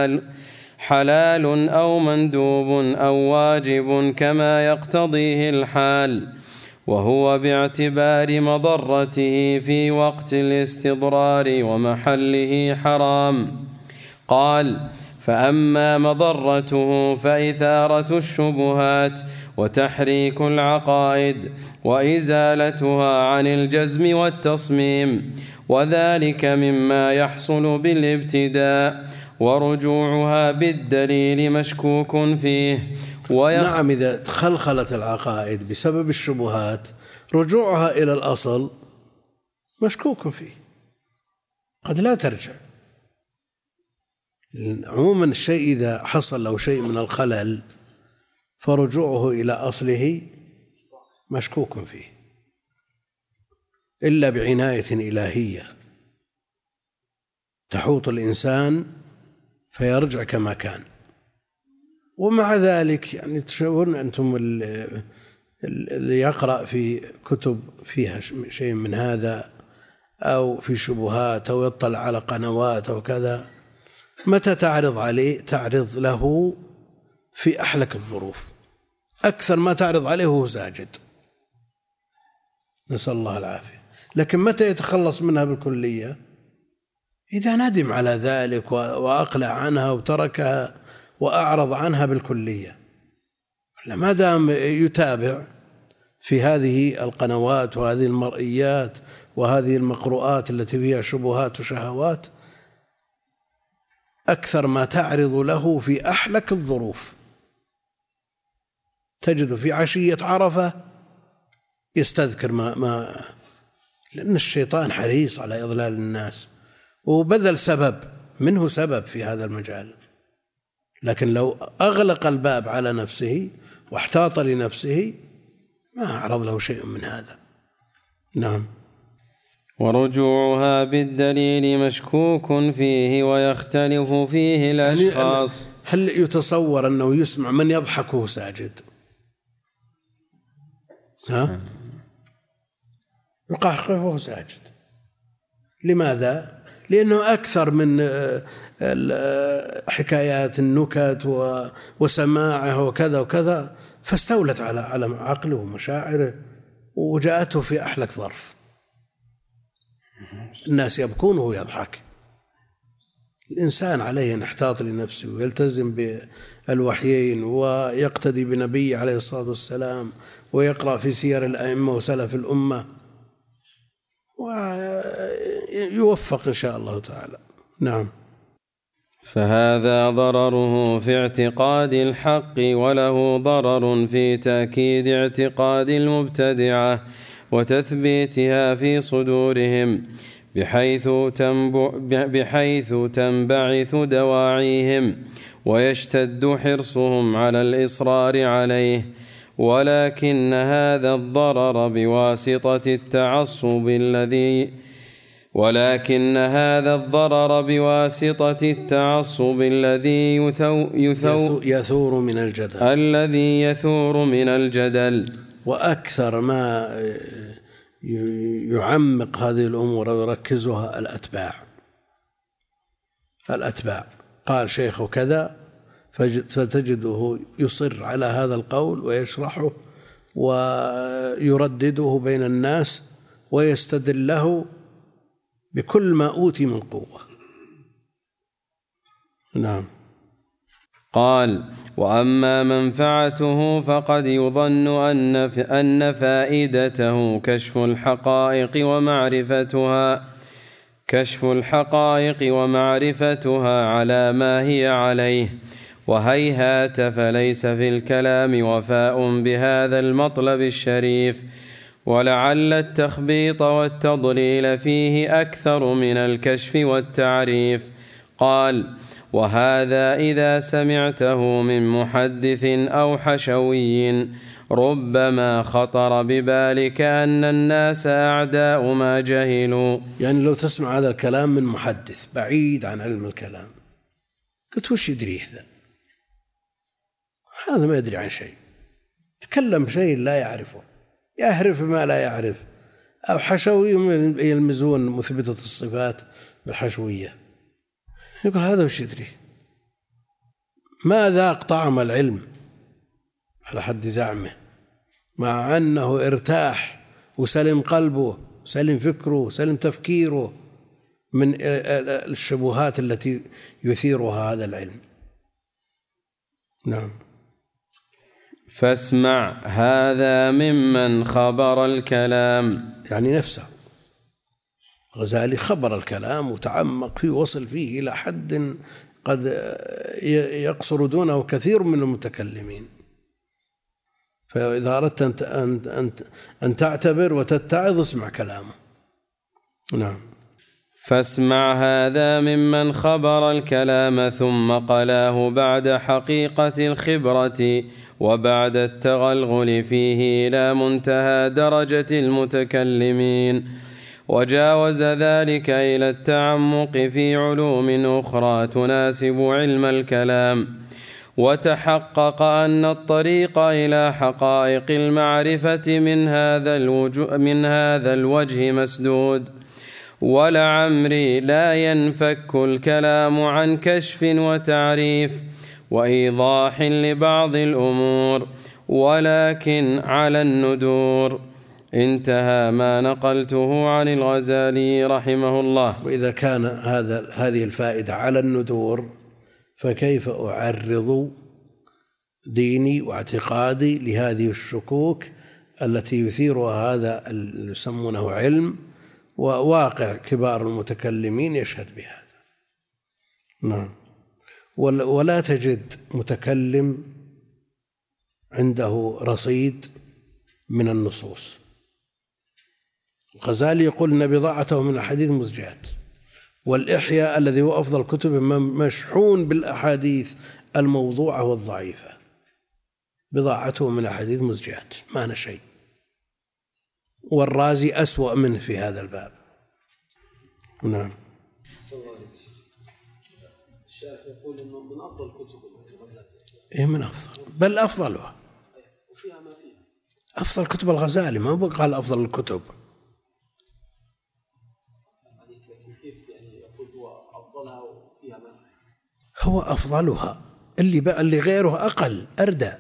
حلال أو مندوب أو واجب كما يقتضيه الحال، وهو باعتبار مضرته في وقت الاستضرار ومحله حرام. قال: فأما مضرته فإثارة الشبهات وتحريك العقائد وإزالتها عن الجزم والتصميم، وذلك مما يحصل بالابتداء، ورجوعها بالدليل مشكوك فيه. نعم، إذا خلخلت العقائد بسبب الشبهات رجوعها إلى الأصل مشكوك فيه، قد لا ترجع. عموما الشيء إذا حصل له شيء من الخلل فرجوعه إلى أصله مشكوك فيه، إلا بعناية إلهية تحوط الإنسان فيرجع كما كان. ومع ذلك يعني تشعرون أنتم اللي يقرأ في كتب فيها شيء من هذا أو في شبهات أو يطلع على قنوات أو كذا، متى تعرض عليه؟ تعرض له في أحلك الظروف، أكثر ما تعرض عليه هو ساجد، نسأل الله العافية. لكن متى يتخلص منها بالكلية؟ إذا ندم على ذلك وأقلع عنها وتركها وأعرض عنها بالكلية. ما دام يتابع في هذه القنوات وهذه المرئيات وهذه المقروءات التي فيها شبهات وشهوات، أكثر ما تعرض له في أحلك الظروف. تجد في عشية عرفة يستذكر لأن الشيطان حريص على إضلال الناس، وبذل منه سبب في هذا المجال. لكن لو أغلق الباب على نفسه واحتاط لنفسه ما أعرض له شيء من هذا. نعم. ورجوعها بالدليل مشكوك فيه ويختلف فيه الأشخاص. هل يتصور أنه يسمع من يضحك وهو ساجد؟ يقهقه وهو ساجد. لماذا؟ لأنه أكثر من حكايات النكت وسماعه وكذا وكذا، فاستولت على عقله ومشاعره وجاءته في أحلك ظرف. الناس يبكون وهو يضحك. الإنسان عليه أن يحتاط لنفسه ويلتزم بالوحيين ويقتدي بنبيه عليه الصلاة والسلام ويقرأ في سير الأئمة وسلف الأمة ويوفق إن شاء الله تعالى. نعم. فهذا ضرره في اعتقاد الحق، وله ضرر في تأكيد اعتقاد المبتدعة وتثبيتها في صدورهم، بحيث تنبعث دواعيهم ويشتد حرصهم على الإصرار عليه. ولكن هذا الضرر بواسطة التعصب الذي يثور من الجدل. وأكثر ما يعمق هذه الأمور ويركزها الأتباع. قال شيخ كذا فتجده يصر على هذا القول ويشرحه ويردده بين الناس ويستدله بكل ما أوتي من قوة. نعم. قال: وأما منفعته فقد يظن أن فائدته كشف الحقائق ومعرفتها على ما هي عليه، وهيهات فليس في الكلام وفاء بهذا المطلب الشريف، ولعل التخبيط والتضليل فيه أكثر من الكشف والتعريف. قال: وهذا إذا سمعته من محدث أو حشوي ربما خطر ببالك أن الناس أعداء ما جهلوا. يعني لو تسمع هذا الكلام من محدث بعيد عن علم الكلام، قلت وش يدريه هذا ما يدري عن شيء، تكلم شيء لا يعرفه، يعرف ما لا يعرف. أو حشوي يلمزون مثبتة الصفات بالحشوية، يقول هذا وش يدري، ما ذاق طعم العلم على حد زعمه، مع أنه ارتاح وسلم قلبه سلم فكره سلم تفكيره من الشبهات التي يثيرها هذا العلم. نعم. فاسمع هذا ممن خبر الكلام، يعني نفسه غزالي خبر الكلام وتعمق فيه وصل فيه إلى حد قد يقصر دونه كثير من المتكلمين. فإذا أردت أن تعتبر وتتعظ اسمع كلامه. نعم. فاسمع هذا ممن خبر الكلام ثم قلاه بعد حقيقة الخبرة وبعد التغلغل فيه إلى منتهى درجة المتكلمين، وجاوز ذلك إلى التعمق في علوم أخرى تناسب علم الكلام، وتحقق أن الطريق إلى حقائق المعرفة من هذا الوجه مسدود. ولعمري لا ينفك الكلام عن كشف وتعريف وإيضاح لبعض الأمور، ولكن على الندور. انتهى ما نقلته عن الغزالي رحمه الله. وإذا كان هذه الفائدة على الندور، فكيف أعرض ديني واعتقادي لهذه الشكوك التي يثيرها هذا اللي يسمونه علم، وواقع كبار المتكلمين يشهد بهذا. نعم. ولا تجد متكلم عنده رصيد من النصوص، الغزالي يقول إن بضاعته من الحديث مزجات، والإحياء الذي هو أفضل كتب مشحون بالأحاديث الموضوعة والضعيفة، بضاعته من الحديث مزجات ما أنا شيء. والرازي أسوأ منه في هذا الباب. نعم. الشيخ يقول إنه من أفضل كتب الغزالي. إيه من أفضل، بل أفضلها. وفيها ما فيها. أفضل كتب الغزالي، ما بقى أفضل الكتب. كيف يعني يقول هو أفضلها وفيها ما فيها؟ هو أفضلها، اللي غيره أقل أردى.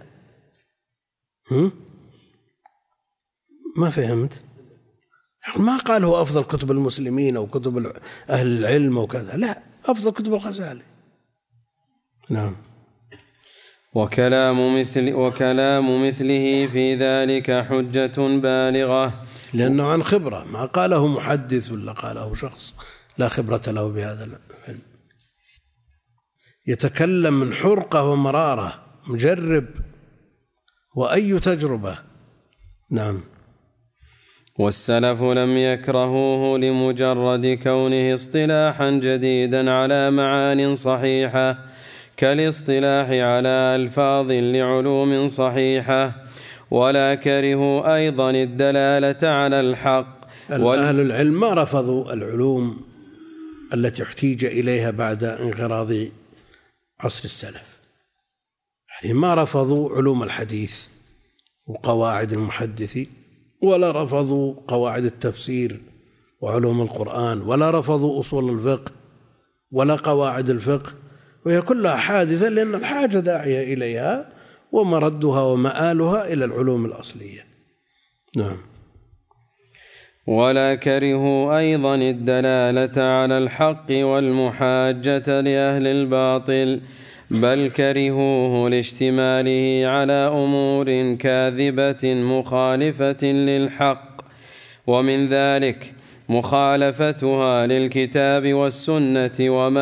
ما فهمت؟ ما قال هو أفضل كتب المسلمين أو كتب أهل العلم وكذا، لا، أفضل كتب الغزالي. نعم. وكلام مثله في ذلك حجة بالغة، لأنه عن خبرة، ما قاله محدث ولا قاله شخص لا خبرة له بهذا العلم، يتكلم من حرقة ومرارة، مجرب، وأي تجربة. نعم. والسلف لم يكرهوه لمجرد كونه اصطلاحا جديدا على معان صحيحة، كالاصطلاح على ألفاظ لعلوم صحيحة، ولا كرهوا أيضا الدلالة على الحق. أهل العلم ما رفضوا العلوم التي احتيج إليها بعد انقراض عصر السلف، يعني ما رفضوا علوم الحديث وقواعد المحدث، ولا رفضوا قواعد التفسير وعلوم القرآن، ولا رفضوا أصول الفقه ولا قواعد الفقه، وهي كلها حادثة لأن الحاجة داعية إليها، ومردها ومآلها إلى العلوم الأصلية. نعم. ولا كرهوا أيضا الدلالة على الحق والمحاجة لأهل الباطل، بل كرهوه لاشتماله على أمور كاذبة مخالفة للحق، ومن ذلك مخالفتها للكتاب والسنة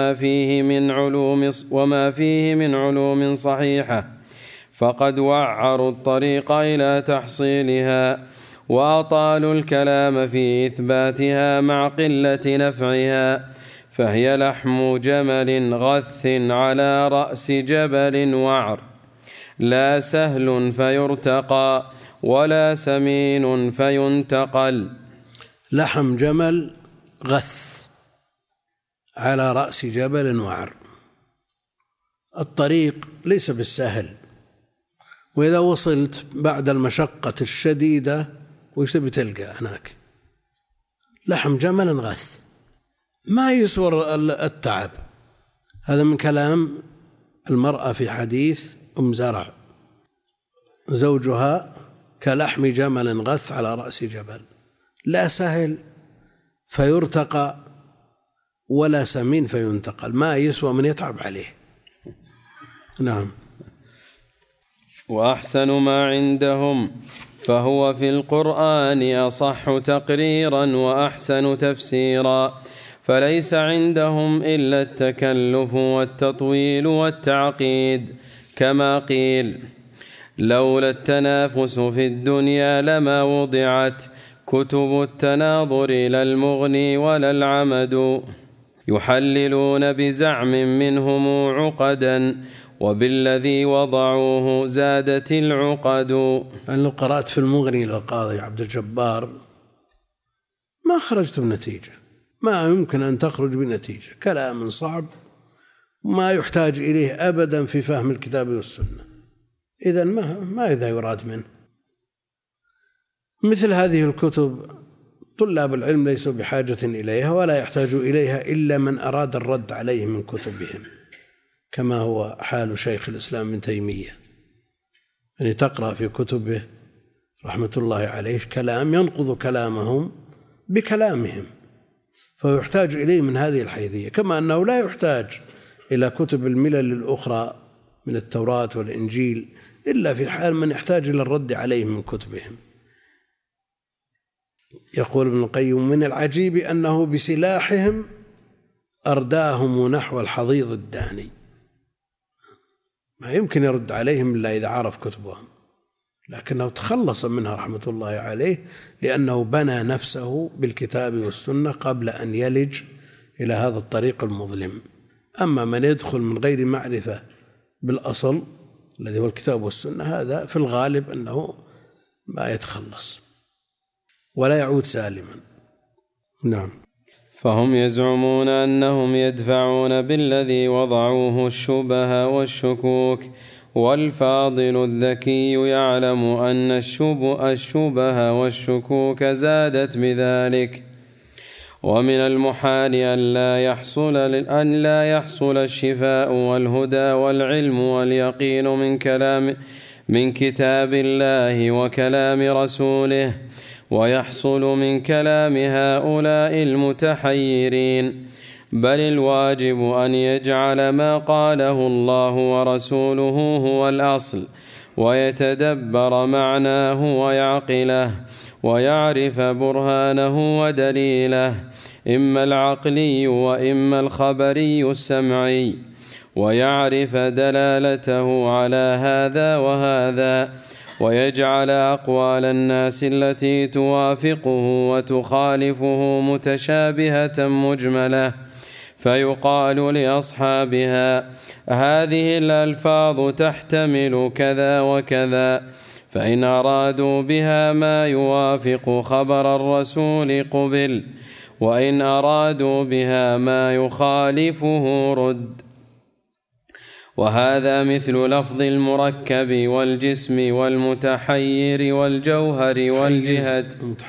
وما فيه من علوم صحيحة، فقد وعروا الطريق إلى تحصيلها، وأطالوا الكلام في إثباتها مع قلة نفعها، فهي لحم جمل غث على رأس جبل وعر، لا سهل فيرتقى ولا سمين فينتقل. لحم جمل غث على رأس جبل وعر، الطريق ليس بالسهل، وإذا وصلت بعد المشقة الشديدة وش تبي تلقى هناك؟ لحم جمل غث، ما يسور التعب. هذا من كلام المرأة في حديث أم زرع، زوجها كلحم جمل غث على رأس جبل، لا سهل فيرتقى ولا سمين فينتقل، ما يسوى من يتعب عليه. نعم. وأحسن ما عندهم فهو في القرآن أصح تقريرا وأحسن تفسيرا، فليس عندهم إلا التكلف والتطويل والتعقيد، كما قيل: لولا التنافس في الدنيا لما وضعت كتب التناظر لا المغني ولا العمد، يحللون بزعم منهم عقدا وبالذي وضعوه زادت العقد. أنا قرأت في المغني للقاضي عبد الجبار ما خرجت بنتيجة، ما يمكن أن تخرج بنتيجة، كلام صعب ما يحتاج إليه أبدا في فهم الكتاب والسنة، إذن ماذا يراد منه؟ مثل هذه الكتب طلاب العلم ليسوا بحاجة إليها، ولا يحتاج إليها إلا من أراد الرد عليه من كتبهم، كما هو حال شيخ الإسلام ابن تيمية، يعني تقرأ في كتبه رحمة الله عليه كلام ينقض كلامهم بكلامهم، فيحتاج إليه من هذه الحيثية، كما أنه لا يحتاج إلى كتب الملل الأخرى من التوراة والإنجيل إلا في حال من يحتاج إلى الرد عليه من كتبهم. يقول ابن القيم: من العجيب أنه بسلاحهم أرداهم نحو الحضيض الداني، ما يمكن يرد عليهم إلا إذا عرف كتبهم، لكنه تخلص منها رحمة الله عليه، لأنه بنى نفسه بالكتاب والسنة قبل أن يلج إلى هذا الطريق المظلم. أما من يدخل من غير معرفة بالأصل الذي هو الكتاب والسنة، هذا في الغالب أنه ما يتخلص ولا يعود سالما. نعم. فهم يزعمون أنهم يدفعون بالذي وضعوه الشبه والشكوك، والفاضل الذكي يعلم أن الشبه والشكوك زادت بذلك. ومن المحال أن لا يحصل الشفاء والهدى والعلم واليقين من كتاب الله وكلام رسوله، ويحصل من كلام هؤلاء المتحيرين، بل الواجب أن يجعل ما قاله الله ورسوله هو الأصل، ويتدبر معناه ويعقله، ويعرف برهانه ودليله، إما العقلي وإما الخبري السمعي، ويعرف دلالته على هذا وهذا، ويجعل أقوال الناس التي توافقه وتخالفه متشابهة مجملة، فيقال لأصحابها: هذه الألفاظ تحتمل كذا وكذا، فإن أرادوا بها ما يوافق خبر الرسول قبل، وإن أرادوا بها ما يخالفه رد. وهذا مثل لفظ المركب والجسم والمتحير والجوهر والجهة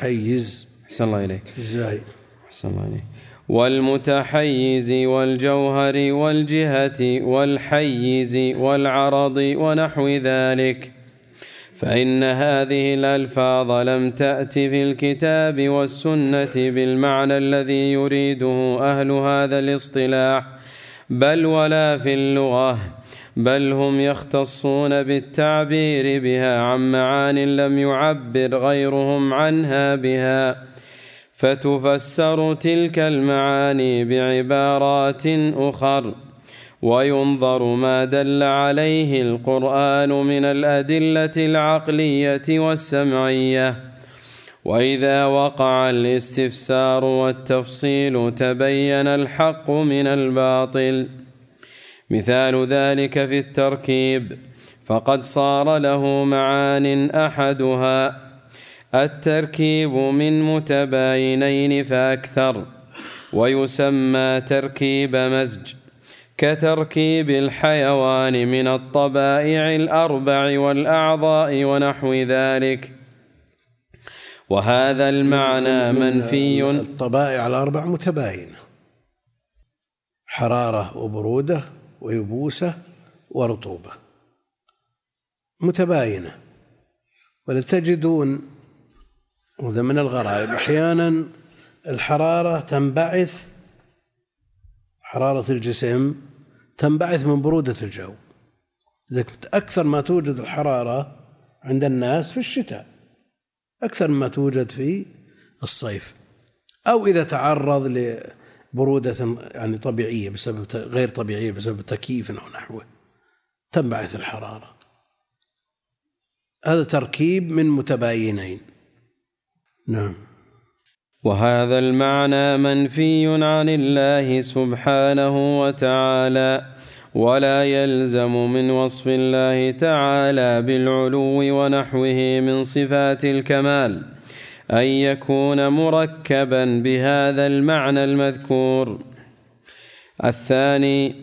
والمتحيز والجوهر والجهة والحيز والعرض ونحو ذلك، فإن هذه الألفاظ لم تأت في الكتاب والسنة بالمعنى الذي يريده أهل هذا الاصطلاح، بل ولا في اللغة، بل هم يختصون بالتعبير بها عن معان لم يعبر غيرهم عنها بها، فتفسر تلك المعاني بعبارات أخر، وينظر ما دل عليه القرآن من الأدلة العقلية والسمعية، وإذا وقع الاستفسار والتفصيل تبين الحق من الباطل. مثال ذلك في التركيب، فقد صار له معان، أحدها التركيب من متباينين فأكثر، ويسمى تركيب مزج، كتركيب الحيوان من الطبائع الأربع والأعضاء ونحو ذلك، وهذا المعنى منفي. الطبائع الأربع متباينة: حرارة وبرودة ويبوسة ورطوبة، متباينة. ولتجدون وذا من الغرائب أحيانا الحرارة تنبعث، حرارة الجسم تنبعث من برودة الجو. أكثر ما توجد الحرارة عند الناس في الشتاء أكثر ما توجد في الصيف، أو إذا تعرض لبرودة يعني طبيعية بسبب غير طبيعية بسبب تكييف أو نحوه تنبعث الحرارة. هذا تركيب من متباينين. نعم. وهذا المعنى منفي عن الله سبحانه وتعالى، ولا يلزم من وصف الله تعالى بالعلو ونحوه من صفات الكمال أن يكون مركبا بهذا المعنى المذكور. الثاني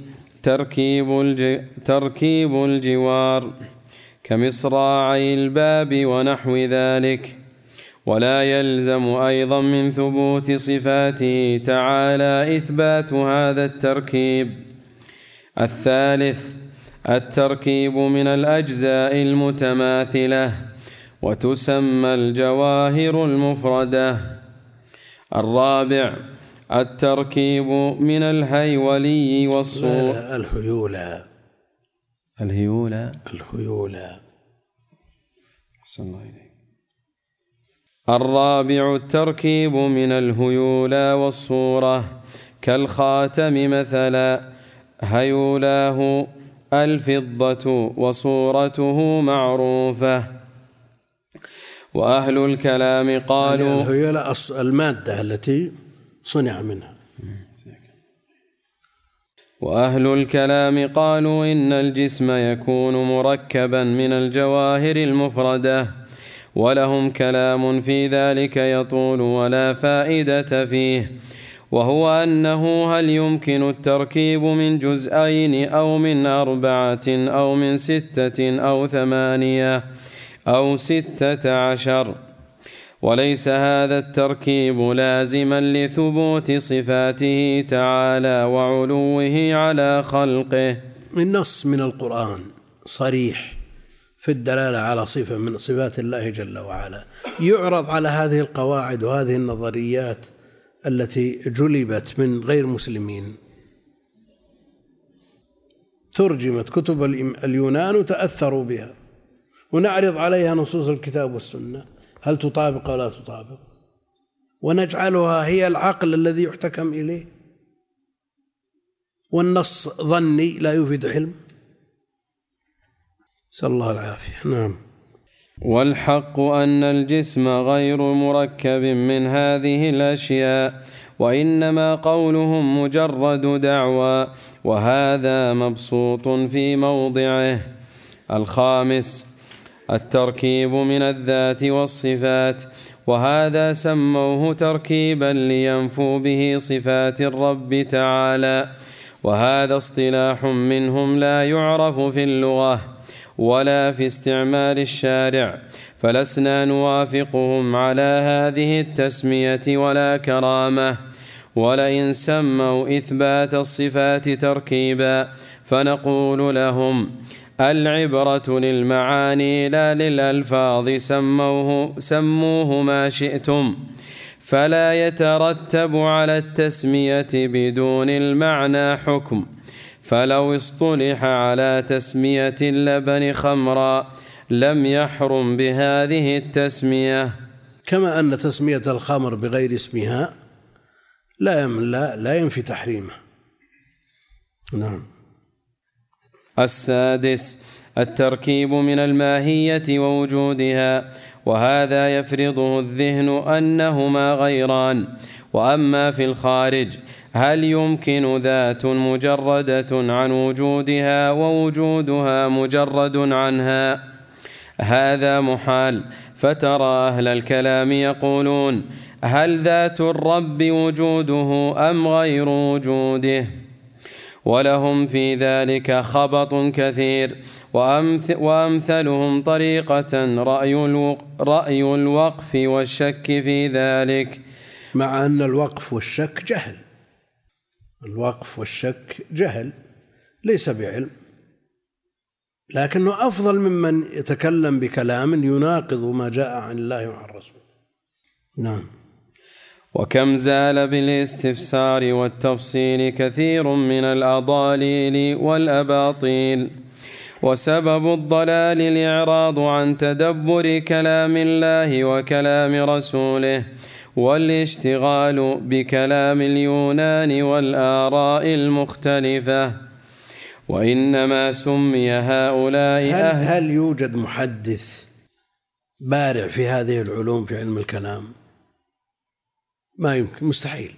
تركيب الجوار كمصراعي الباب ونحو ذلك، ولا يلزم أيضا من ثبوت صفاته تعالى إثبات هذا التركيب. الثالث التركيب من الأجزاء المتماثلة، وتسمى الجواهر المفردة. الرابع التركيب من الهيولي والصور. الهيولى. الرابع التركيب من الهيولى والصورة، كالخاتم مثلا، هيولاه الفضة وصورته معروفة. وأهل الكلام قالوا هي المادة التي صنع منها. وأهل الكلام قالوا إن الجسم يكون مركبا من الجواهر المفردة، ولهم كلام في ذلك يطول ولا فائدة فيه، وهو أنه هل يمكن التركيب من جزئين أو من 4 أو من 6 أو 8 أو 16، وليس هذا التركيب لازما لثبوت صفاته تعالى وعلوه على خلقه. النص من القرآن صريح في الدلالة على صفة من صفات الله جل وعلا، يعرض على هذه القواعد وهذه النظريات التي جلبت من غير مسلمين، ترجمت كتب اليونان وتأثروا بها، ونعرض عليها نصوص الكتاب والسنة هل تطابق ولا تطابق، ونجعلها هي العقل الذي يحتكم إليه، والنص ظني لا يفيد علم. نسأل الله العافية. نعم. والحق أن الجسم غير مركب من هذه الأشياء، وإنما قولهم مجرد دعوى، وهذا مبسوط في موضعه. 5 التركيب من الذات والصفات، وهذا سموه تركيبا لينفوا به صفات الرب تعالى، وهذا اصطلاح منهم لا يعرف في اللغة ولا في استعمال الشارع، فلسنا نوافقهم على هذه التسمية ولا كرامة. ولئن سموا إثبات الصفات تركيبا فنقول لهم العبرة للمعاني لا للألفاظ، سموه ما شئتم، فلا يترتب على التسمية بدون المعنى حكم. فلو اصطلح على تسمية اللبن خمرا لم يحرم بهذه التسمية، كما أن تسمية الخمر بغير اسمها لا ينفي تحريمه. نعم. 6 التركيب من الماهية ووجودها، وهذا يفرضه الذهن أنهما غيران. وأما في الخارج هل يمكن ذات مجردة عن وجودها ووجودها مجرد عنها؟ هذا محال. فترى أهل الكلام يقولون هل ذات الرب وجوده أم غير وجوده؟ ولهم في ذلك خبط كثير، وأمثلهم طريقة رأي الوقف والشك في ذلك، مع أن الوقف والشك جهل، الوقف والشك جهل ليس بعلم، لكنه أفضل ممن يتكلم بكلام يناقض ما جاء عن الله وعن رسوله. نعم. وكم زال بالاستفسار والتفصيل كثير من الأضاليل والأباطيل، وسبب الضلال الإعراض عن تدبر كلام الله وكلام رسوله، والاشتغال بكلام اليونان والآراء المختلفة. وإنما سمي هؤلاء هل يوجد محدث بارع في هذه العلوم في علم الكلام؟ ما يمكن،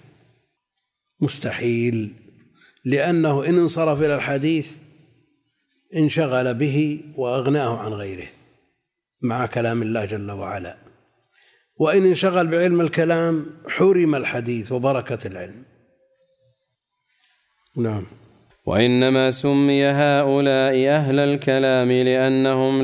مستحيل، لأنه إن انصرف إلى الحديث انشغل به وأغناه عن غيره مع كلام الله جل وعلا، وإن انشغل بعلم الكلام حرم الحديث وبركة العلم. نعم. وإنما سمي هؤلاء أهل الكلام لأنهم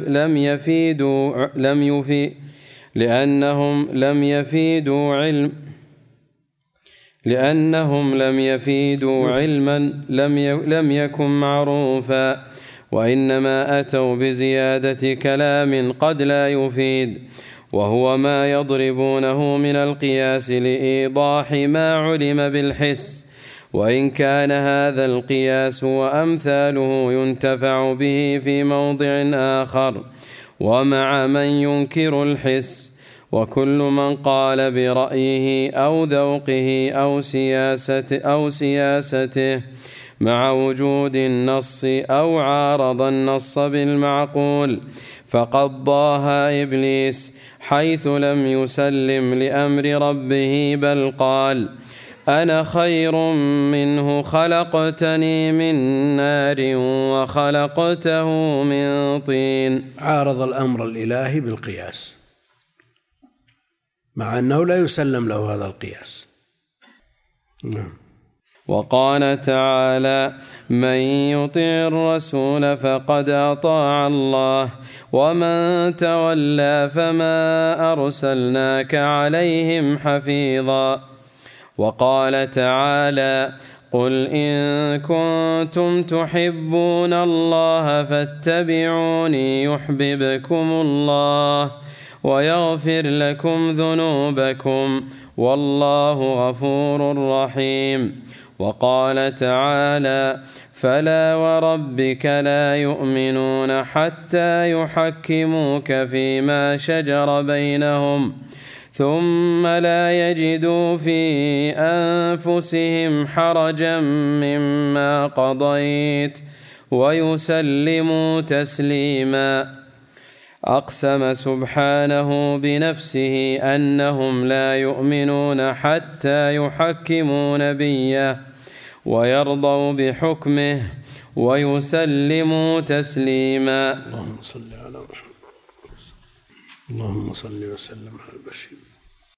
لم يفيدوا علما لم يكن معروفا، وإنما أتوا بزيادة كلام قد لا يفيد، وهو ما يضربونه من القياس لإيضاح ما علم بالحس، وإن كان هذا القياس وأمثاله ينتفع به في موضع آخر ومع من ينكر الحس. وكل من قال برأيه أو ذوقه أو سياسته مع وجود النص أو عارض النص بالمعقول فقد ضاها إبليس، حيث لم يسلم لأمر ربه بل قال أنا خير منه خلقتني من نار وخلقته من طين. عارض الأمر الإلهي بالقياس مع أنه لا يسلم له هذا القياس. وقال تعالى من يطع الرسول فقد أطاع الله ومن تولى فما أرسلناك عليهم حفيظا. وقال تعالى قل إن كنتم تحبون الله فاتبعوني يحببكم الله ويغفر لكم ذنوبكم والله غفور رحيم. وقال تعالى فلا وربك لا يؤمنون حتى يحكموك فيما شجر بينهم ثم لا يجدوا في أنفسهم حرجا مما قضيت ويسلموا تسليما. أقسم سبحانه بنفسه أنهم لا يؤمنون حتى يحكموا نبيه ويرضوا بحكمه ويسلموا تسليما. اللهم صل على محمد اللهم صل وسلم على البشير.